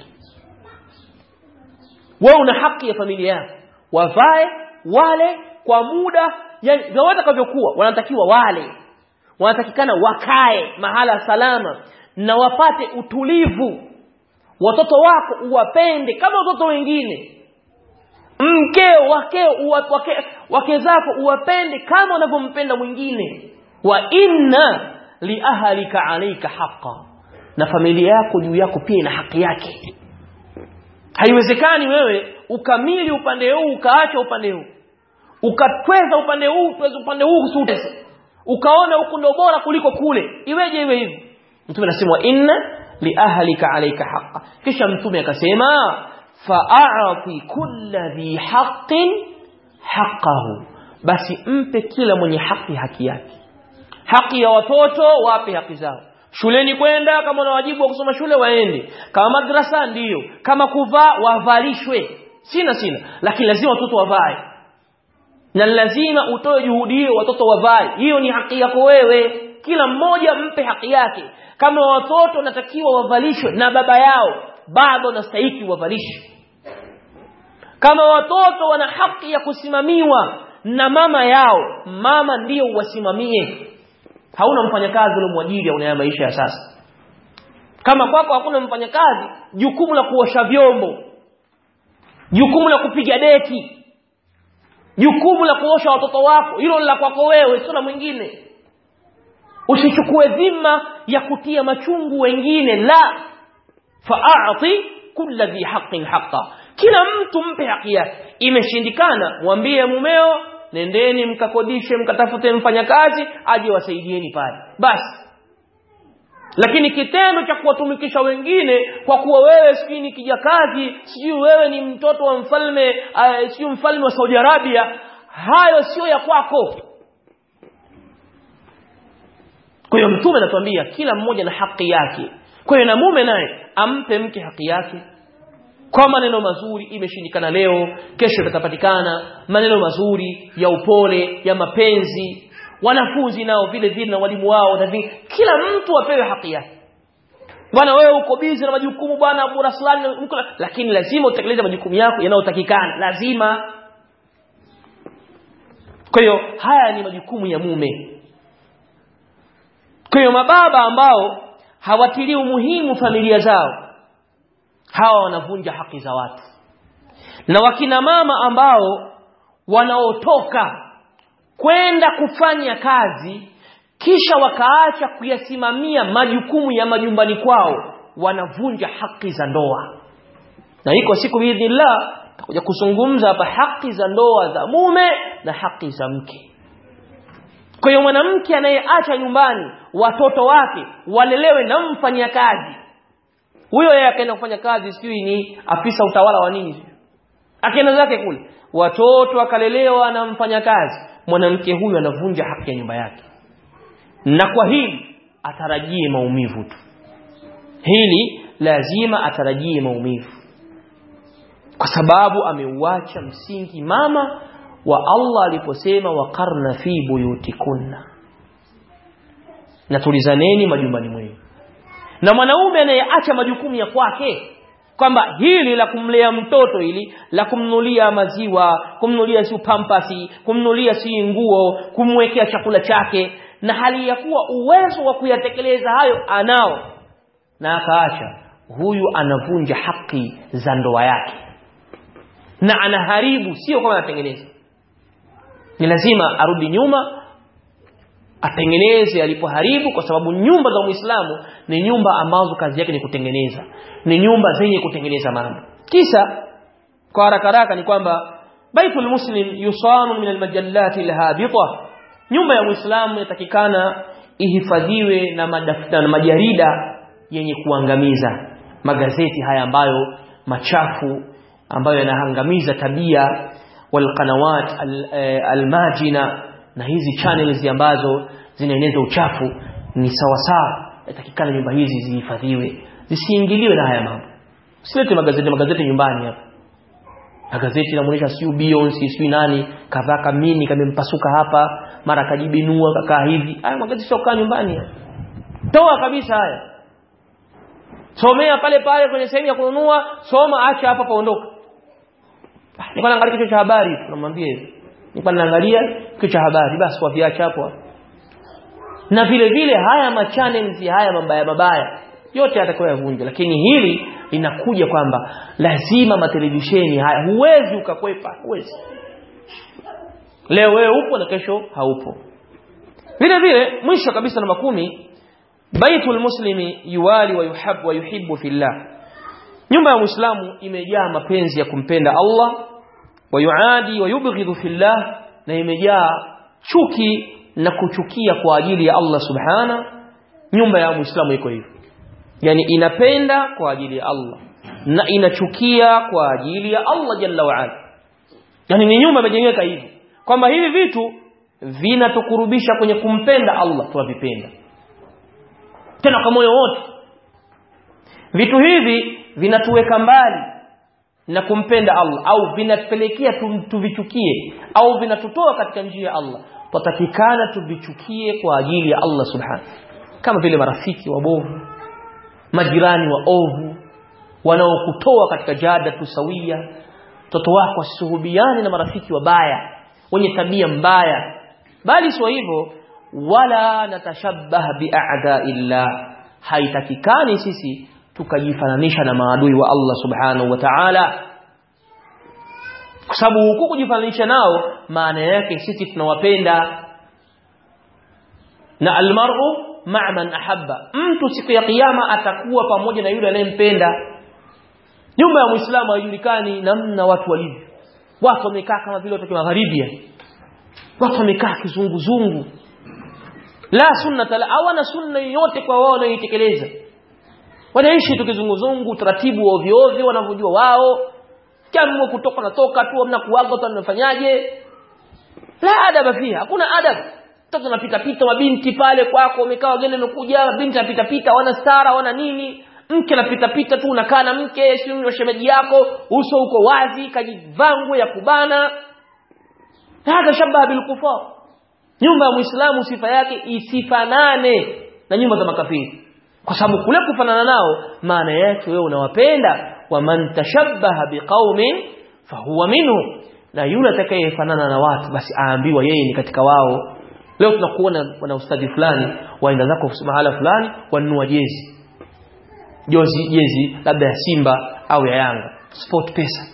Speaker 1: Wewe una haki ya familia yako, wavae wale kwa muda, yani zawata kavyokuwa wanatakiwa wale, wanatakikana wakae mahala salama na wapate utulivu. Watoto wako uwapende kama watoto wengine, wake zako uwapende kama unavyompenda mwingine. Wa inna li ahlika alayka haqqan, na familia yako juu yako pia ina haki yake. Haiwezekani wewe ukamili upande huu ukaacha upande huu, ukatweza upande huu tweza upande huu usutesa, ukaona huko ndo bora kuliko kule. Iweje iwe hivyo? Mtume anasema inna li ahlika alayka haqqan. Kisha Mtume akasema fa'ati kulli dhi haqqin haqqahu, basi mpe kila mwenye haki yake. Haki ya watoto wape haki zao. Shuleni kwenda, kama una wajibu wa kusoma shule waende, kama madrasa ndio, kama kuvaa wavalishwe. Sina lakini lazima watoto wavae, na lazima utoe juhudi hiyo watoto wavae. Hiyo ni haki yako wewe. Kila mmoja mpe haki yake. Kama watoto natakiwa wavalishwe na baba yao, baba anastahili wavalishwe. Kama watoto wana haki ya kusimamiwa na mama yao, mama ndio uwasimamie. Hauna mfanyakazi ule mwajiri au maisha ya sasa. Kama kwako hakuna mfanyakazi, jukumu la kuosha vyombo, jukumu la kupiga deki, jukumu la kuosha watoto wako, hilo la kwako wewe, sio la mwingine. Usichukue dhima ya kutia machungu wengine, la. Fa'ati kulli dhi haqqin haqqa, kila mtu mpe haki yake. Imeshindikana, mwambie mumeo nendeni mkakodishe, mkatafute mfanyakazi aje wasaidieni pale, basi. Lakini kitendo cha kuwatumikisha wengine kwa kuwa wewe sijui ni kijakazi, sijui wewe ni mtoto wa mfalme, sijui mfalme wa Saudi Arabia, hayo sio ya kwako. Kwa hiyo Mtume anatuambia kila mmoja na haki yake. Kwa hiyo na mume naye ampe mke haki yake kwa maneno mazuri. Imeshindikana leo, kesho yatapatikana maneno mazuri ya upole, ya mapenzi. Wanafunzi nao vile vile na walimu wao, na vile kila mtu apewe haki yake. Bwana wewe uko busy na majukumu bwana Abu Raslan, lakini lazima utekeleze majukumu yako yanayotakikana, lazima. Kwa hiyo haya ni majukumu ya mume. Kwa hiyo mababa ambao hawatilii umuhimu familia zao, hawa wanavunja haki za watu. Na wakina mama ambao wanaotoka kwenda kufanya kazi kisha wakaacha kuyasimamia majukumu ya majumbani kwao, wanavunja haki za ndoa. Na iko siku biidhnillah tutakuja kuzungumza hapa haki za ndoa za mume na haki za mke. Kwa hiyo mwanamke anayeacha nyumbani watoto wake walelewe na mfanyakazi, huyo yeye akaenda kufanya kazi, sijui ni afisa utawala wa nini, akaenda zake kule, watoto akalelewa na mfanyakazi, mwanamke huyu anavunja haki ya nyumba yake. Na kwa hili atarajie maumivu tu, hili lazima atarajie maumivu, kwa sababu ameuacha msingi mama wa Allah aliposema waqarna fi buyutikunna, na tulizaneni majumbani mwenu. Na mwanaume anayeacha majukumu ya kwake, kwamba hili la kumlea mtoto, hili la kumnulia maziwa, kumnulia si pampasi, kumnulia si nguo, kumwekea chakula chake, na hali ya kuwa uwezo wa kuyatekeleza hayo anao, na akaacha, huyu anavunja haki za ndoa yake na anaharibu, sio kama anatengeneza. Ni lazima arudi nyuma atengeneze alipoharibu, kwa sababu nyumba za Muislamu ni nyumba ambazo kazi yake ni kutengeneza, ni nyumba zenye kutengeneza mambo. Kisa kwa haraka ni kwamba Baitul Muslim yusanu min almajallati alhabita, nyumba ya Muislamu inatakikana ihifadhiwe na madaftari na majarida yenye kuangamiza, magazeti haya ambayo machafu, ambayo yanaangamiza tabia, walqanawat almajina, na hizi channels ambazo zinaeneza uchafu. Ni sawa sawa, inatakikana nyumba hizi zihifadhiwe, zisiingiliwe na haya mambo. Usilete magazeti nyumbani hapa. Magazeti inamuonyesha siyo Beyonce, siyo nani kadhaka mini kamempasuka hapa, mara kajibinua kakaa hivi. Haya magazeti sio kaa nyumbani. Toa kabisa haya. Somea pale kwenye sehemu ya kununua, soma, acha hapa paondoka. Nilikuwa naangalia kichwa cha habari, tunamwambia hivi. Nilikuwa naangalia kichwa cha habari, basi kwa viacha hapo. Na vile vile haya machannels haya mabaya yote yatakoyavunja. Lakini hili linakuja kwamba lazima matelevisheni haya, huwezi ukakwepa, huwezi. Leo wewe upo na kesho haupo. Vile vile mwisho kabisa namba 10, Baitul Muslimi yuwali wa yuhibbu wa yuhibbu fillah. Nyumba ya Muislamu imejaa mapenzi ya kumpenda Allah, wa yuadi wa yubghidhu fillah, na imejaa chuki na kuchukia kwa ajili ya Allah subhana. Nyumba ya Muislamu iko hivyo, yani inapenda kwa ajili ya Allah na inachukia kwa ajili ya Allah jalla wa ala. Yani ni nyumba imejengeka hivi kwamba hivi vitu vinatukurubisha kwenye kumpenda Allah, tunavipenda tena kwa moyo wote. Vitu hivi vinatuweka mbali na kumpenda Allah, au vinatupelekea tuvichukie, au vinatutoa katika njia ya Allah. Tutatakikana tuvichukie kwa ajili ya Allah subhanahu. Kama vile marafiki wabovu, majirani waovu, wanaokutoa katika jada tusawia. Mtoto wako asisuhubiane na marafiki wabaya wenye tabia mbaya. Bali sio hivyo, wala natashabbaha bi'a'da'illah, haitakikani sisi tukajifananisha na maadui wa Allah subhanahu wa ta'ala, kwa sababu huko kujifananisha nao maana yake sisi tunawapenda. Na almar'u ma'a man ahabba, mtu siku ya kiyama atakuwa pamoja na yule anayempenda. Nyumba ya Muislamu haijulikani namna watu walivyo. Watu wamekaa kama vile watu wa magharibi, watu wamekaa kizunguzungu, la sunnata la, hawana sunna yote kwa wao wanayoitekeleza. Wanaishi tukizunguzungu, taratibu ovyo ovyo wanavyojua wao. Kama kutoka natoka tu, hamna kuaga, tunafanyaje? La adaba fiha, hakuna adab. Mtoto anapita pita, mabinti pale kwako wamekaa, wageni wamekuja, binti anapita pita, wana stara, wana nini. Mke anapita pita tu, unakaa na mke, sio ni shemeji yako, uso uko wazi, kajivangu ya kubana. Hada shabaha bil kufar. Nyumba ya Muislamu sifa yake isifanane na nyumba za makafiri, kwa sababu kule kufanana nao maana yake wewe unawapenda. Wa man tashabbaha biqaumin fahuwa minhum, na yule atakayefanana na watu basi aambiwa yeye ni katika wao. Leo tunakuona wana ustadi fulani waenda zako mahala fulani wanunua jezi labda ya Simba au ya Yanga, Sport Pesa.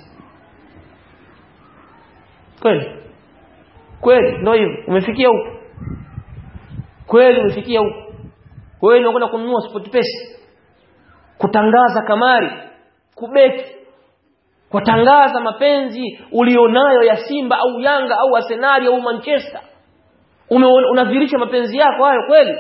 Speaker 1: Kweli ndio hivyo, umefikia huko kweli, umefikia huko. Wewe unakwenda kununua Sport Pesa, kutangaza kamari, kubeti, kutangaza mapenzi ulionayo ya Simba au Yanga au Arsenal au Manchester. Unadhihirisha mapenzi yako hayo kweli?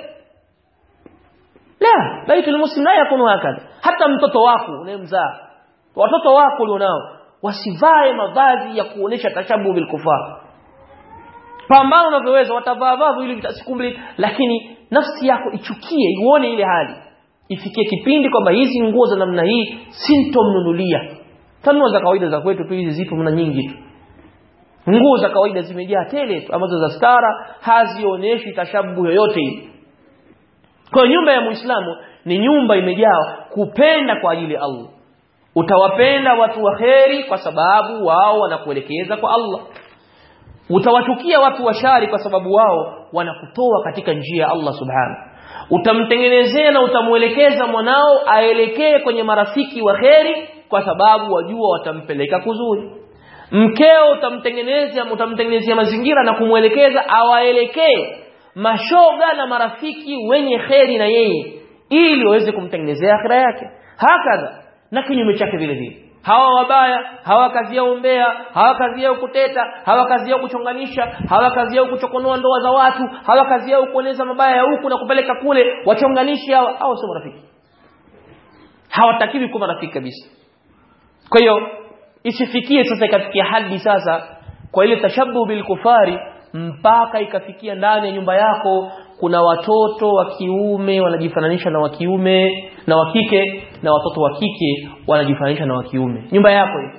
Speaker 1: La, Baitul Muslim la yakunu hakadha. Hata mtoto wako unayemzaa, watoto wako ulionao wasivae mavazi ya kuonesha tashabuhu bil kufar. Pambana unavyoweza, watavaa ili vitasikumbi, lakini nafsi yako ichukie, ione ile hali. Ifikie kipindi kwamba hizi nguo za namna hii sintomnunulia. Tanua za kawaida za kwetu tu hizi zipo mna nyingi tu. nguo za kawaida zimejaa tele tu ambazo za stara hazionyeshi tashabuhu yoyote ile. Kwa nyumba ya Muislamu ni nyumba imejaa kupenda kwa ajili ya Allah. Utawapenda watu wa kheri kwa sababu wao wanakuelekeza kwa Allah. Utawachukia watu wa shari kwa sababu wao wanakutoa katika njia ya Allah subhanahu. Utamtengenezea na utamuelekeza mwanao aelekee kwenye marafiki wa kheri kwa sababu wajua watampeleka kuzuri. Mkeo utamtengenezea mazingira na kumuelekeza awaelekee mashoga na marafiki wenye kheri na yeye ili waweze kumtengenezea akhira yake. Hakadha na kinyume chake vile vile. Hawa wabaya, hawa kazi yao umbea, hawa kazi yao kuteta, hawa kazi yao kuchonganisha, hawa kazi yao kuchokonoa ndoa za watu, hawa kazi yao kueneza mabaya ya huku na kupeleka kule, wachonganishi hao sio marafiki. Hawatakiwi kuwa marafiki kabisa. Kwa hiyo isifikie sasa ikafikia hadi sasa kwa ile tashabbuh bil kufari mpaka ikafikia ndani ya nyumba yako kuna watoto wa kiume wanajifananisha na wa kiume na wa kike na watoto wa kike wanajifananisha na wa kiume. Nyumba yako hii.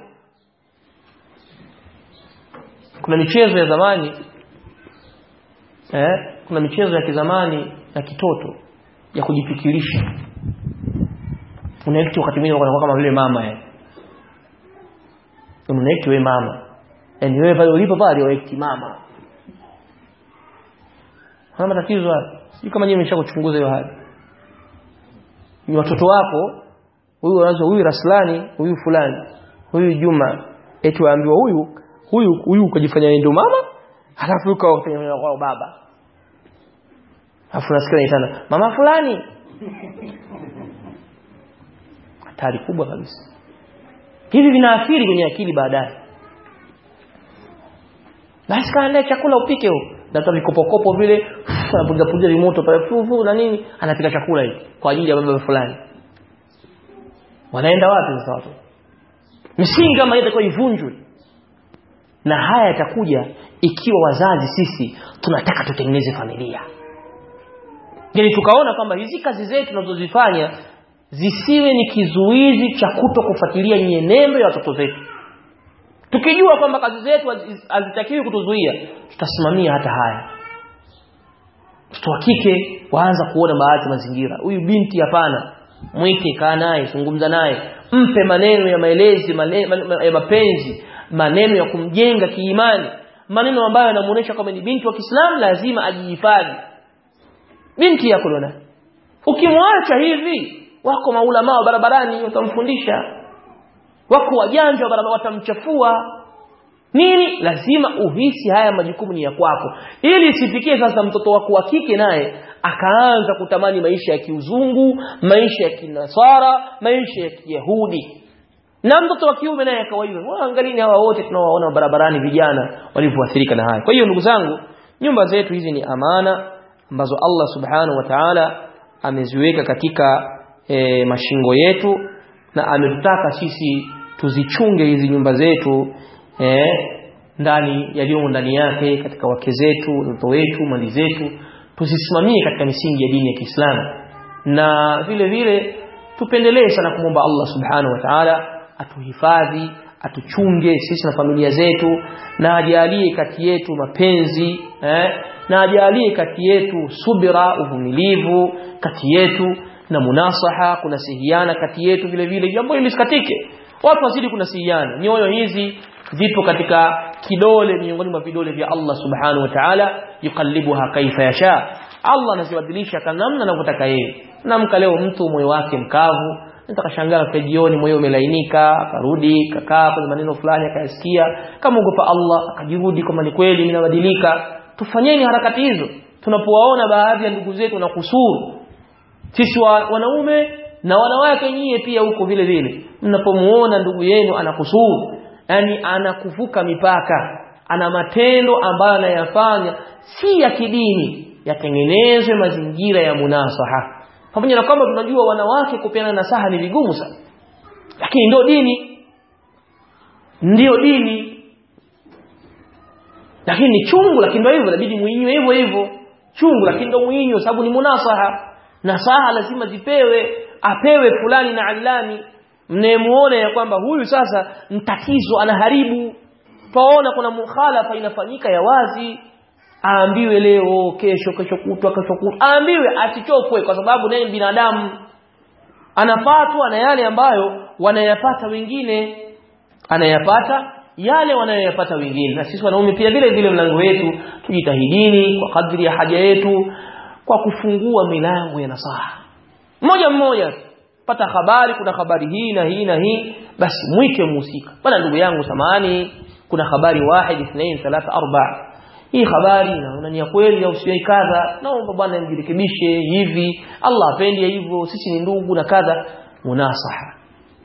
Speaker 1: Kuna michezo ya zamani kuna michezo ya kizamani na kitoto ya kujifikirisha. Unaekti wakati mwingine unakuwa kama vile mama unaekti wewe mama. Yaani wewe pale ulipo pale unaekti mama. Hana matatizo hapo. Si kama nyinyi mmeshakuchunguza hiyo hali. Ni watoto wako, huyu Raslani, huyu fulani, huyu Juma, eti waambiwa huyu kujifanya ndio mama, halafu ukafanya kwa baba. Alafu nasikia tena mama fulani. Hatari kubwa kabisa. Hivi vinaathiri kwenye akili baadaye. Basi kaandae chakula upike huko. Data vikopokopo vile anapiga remote pale fufu na nini anapika chakula hiki kwa ajili ya baba fulani. Wanaenda wapi sasa watu? Misingi kama ile itakuwa ivunjwe. Na haya yatakuja ikiwa wazazi sisi tunataka tutengeneze familia. Yaani tukaona kwamba hizi kazi zetu tunazozifanya zisiwe ni kizuizi cha kutokufuatilia nyenendo ya watoto wetu. Tukijua kwamba kazi zetu hazitakiwi kutuzuia, tutasimamia hata haya. Mtoto wa kike waanza kuona baadhi mazingira. Huyu binti hapana, mwite, kaa naye, zungumza naye, mpe maneno ya maelezi, ya mapenzi, maneno ya kumjenga kiimani, maneno ambayo yanamuonesha kama ni binti wa Kiislamu lazima ajihifadhi. Binti yako lona. Ukimwacha hivi, wako maulama wa barabarani watamfundisha. Wako wajanja wa barabara watamchafua. Nini? Lazima uhisi haya majukumu ni ya kwako. Ili isifikie sasa mtoto wako wa kike naye akaanza kutamani maisha ya kiuzungu, maisha ya kinasara, maisha ya kiyahudi. Na mtoto wa kiume naye akawa hivyo. Angalieni hawa wote tunaowaona barabarani vijana walivyoathirika na haya. Kwa hiyo ndugu zangu, nyumba zetu hizi ni amana ambazo Allah Subhanahu wa Ta'ala ameziweka katika mashingo yetu na ametutaka sisi tuzichunge hizi nyumba zetu ndani yaliyo ndani yake, katika wake zetu, watoto wetu, mali zetu, tusisimamie katika misingi ya dini ya Kiislamu. Na vile vile tupendelee sana kumwomba Allah Subhanahu wa Ta'ala atuhifadhi, atuchunge sisi na familia zetu, na ajalie kati yetu mapenzi, na ajalie kati yetu subira, uvumilivu kati yetu, na munasaha, kunasihiana kati yetu vile vile. Jambo hili lisikatike. Watu wazidi kunasihiana. Nyoyo hizi zipo katika kidole miongoni mwa vidole vya Allah Subhanahu wa Ta'ala, yuqallibuha kaifa yasha. Allah anazibadilisha kama namna anavyotaka yeye. Namka leo mtu moyo wake mkavu, nitakashangaa kwa jioni moyo umelainika, akarudi kakaa kwa maneno fulani akayasikia, kama ugopa Allah akajirudi kama ni kweli mimi nabadilika. Tufanyeni harakati hizo. Tunapowaona baadhi ya ndugu zetu na kusuru, sisi wanaume na wanawake nyie pia huko vile vile, mnapomuona ndugu yenu anakusuru, yani anakuvuka mipaka, ana matendo ambayo anayafanya si ya kidini, yatengenezwe mazingira ya munasaha. Pamoja na kwamba tunajua wanawake kupeana nasaha ni vigumu sana, lakini ndio dini. Ndio dini. Lakini ni chungu, lakini ndio hivyo, inabidi muinywe hivyo hivyo. Chungu lakini ndio muinywe sababu ni munasaha. Nasaha lazima zipewe, apewe fulani na alani. Mnemuone ya kwamba huyu sasa mtatizo anaharibu. Paona kuna mukhalafa inafanyika ya wazi, aambiwe leo, kesho kutwa, aambiwe, asichofwe, kwa sababu naye binadamu anapatwa na yale ambayo wanayapata wengine, anayapata yale wanayoyapata wengine. Na sisi wanaume pia vile vile mlango wetu tujitahidini kwa kadri ya haja yetu kwa kufungua milango ya nasaha. Mmoja pata habari, kuna habari hii na hii na hii, basi mwite mhusika. Bwana ndugu yangu samahani, kuna habari 1 2 3 4, hii habari naona ni ya kweli au sio kadha, naomba bwana mjirekebishe hivi, Allah apende hivyo, sisi ni ndugu na kadha. Munasaha,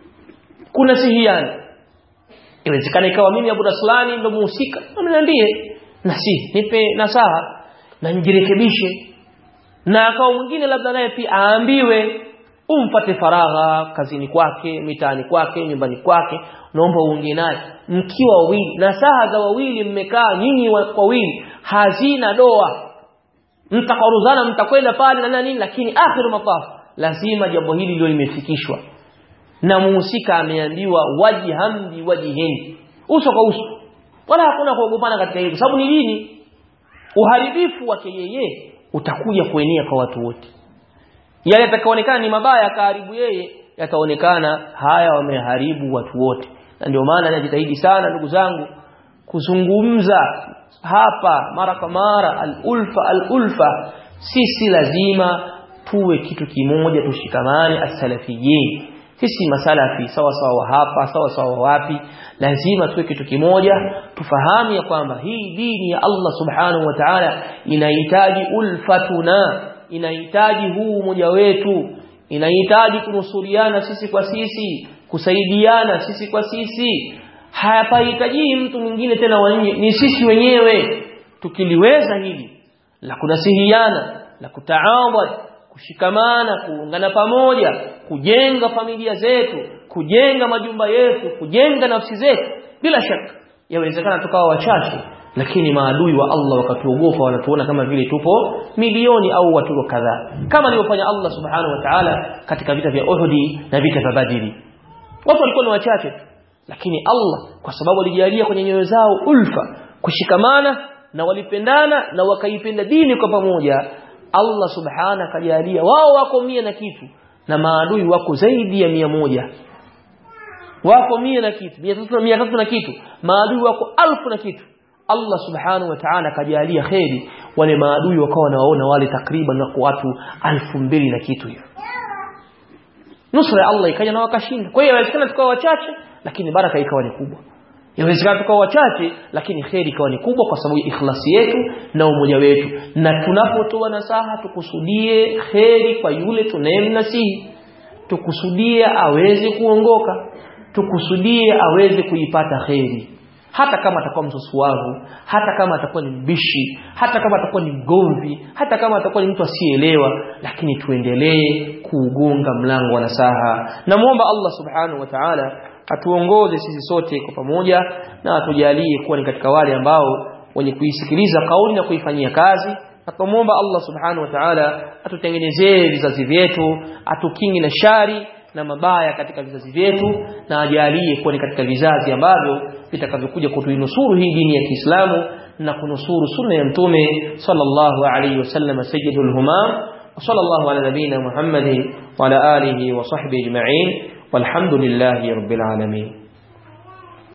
Speaker 1: kuna sihiani. Inawezekana ikawa mimi Abu Raslani ndo mhusika, niambie na si nipe nasaha na nijirekebishe, na akao mwingine labda naye pia aambiwe, umpate faragha kazini kwake, mitaani kwake, nyumbani kwake, naomba uongee naye mkiwa wawili. Nasaha za wawili, mmekaa nyinyi wawili, hazina doa, mtakaruzana, mtakwenda pale na nini, lakini akhiru mataf lazima jambo hili ndio limefikishwa na muhusika ameambiwa wajhambi wajiheni, uso kwa uso, wala hakuna kuogopana katika hilo, sababu ni dini. Uharibifu wake yeye utakuja kuenea kwa watu wote. Yale yatakaonekana ni mabaya karibu yeye, yataonekana haya wameharibu watu wote. Na ndio maana najitahidi sana ndugu zangu kuzungumza hapa mara kwa mara, al-ulfa. Sisi lazima tuwe kitu kimoja, tushikamane as-salafiyyin. Sisi masalafi sawa sawa hapa, sawa sawa wapi, lazima tuwe kitu kimoja, tufahamu ya kwamba hii dini ya Allah subhanahu wa ta'ala inahitaji ulfatuna, inahitaji huu umoja wetu, inahitaji kunusuriana sisi kwa sisi, kusaidiana sisi kwa sisi. Hapahitaji mtu mwingine tena wa nje, ni sisi wenyewe. Tukiliweza hili la kunasihiana, la kutaawad, kushikamana, kuungana pamoja, kujenga familia zetu, kujenga majumba yetu, kujenga nafsi zetu, bila shaka yawezekana tukawa wachache, lakini maadui wa Allah wakatuogopa, wanatuona kama vile tupo milioni au watu kadhaa, kama alivyofanya Allah subhanahu wa ta'ala katika vita vya Uhud na vita vya Badr. Watu walikuwa ni wachache, lakini Allah kwa sababu alijalia kwenye nyoyo zao ulfa, kushikamana, na walipendana na wakaipenda dini kwa pamoja, Allah subhanahu akajalia wao wako 100 na kitu, na maadui wako zaidi ya 100. Wako 100 na kitu, 300 na kitu, maadui wako 1000 na kitu. Allah subhanahu wa ta'ala akajalia kheri, wale maadui wakawa wanaona wale takriban wako watu 2000 na kitu hiyo. Nusra ya Allah ikaja na wakashinda. Kwa hiyo yawezekana tukawa wachache, lakini baraka ikawa ni kubwa. Yawezekana tukawa wachache, lakini kheri ikawa ni kubwa kwa sababu ikhlasi yetu na umoja wetu. Na tunapotoa nasaha tukusudie kheri kwa yule tunayemnasihi, tukusudie aweze kuongoka, tukusudie aweze kuipata kheri. Hata kama atakuwa msusuavu, hata kama atakuwa ni mbishi, hata kama atakuwa ni mgomvi, hata kama atakuwa ni mtu asielewa, lakini tuendelee kuugonga mlango wa nasaha. Na muomba Allah subhanahu wa ta'ala atuongoze sisi sote kwa pamoja, na atujalie kuwa ni katika wale ambao wenye kuisikiliza kauli na kuifanyia kazi. Tunamuomba Allah subhanahu wa ta'ala atutengenezee vizazi vyetu, atukingi na shari na mabaya katika vizazi vyetu, na ajalie kuwa ni katika vizazi ambavyo vitakavyokuja kutuinusuru hii dini ya Kiislamu na kunusuru sunna ya Mtume sallallahu alayhi wasallam sayyidul humam. Sallallahu ala nabina Muhammadin wa ala alihi wa sahbihi ajma'in, walhamdulillahi rabbil alamin.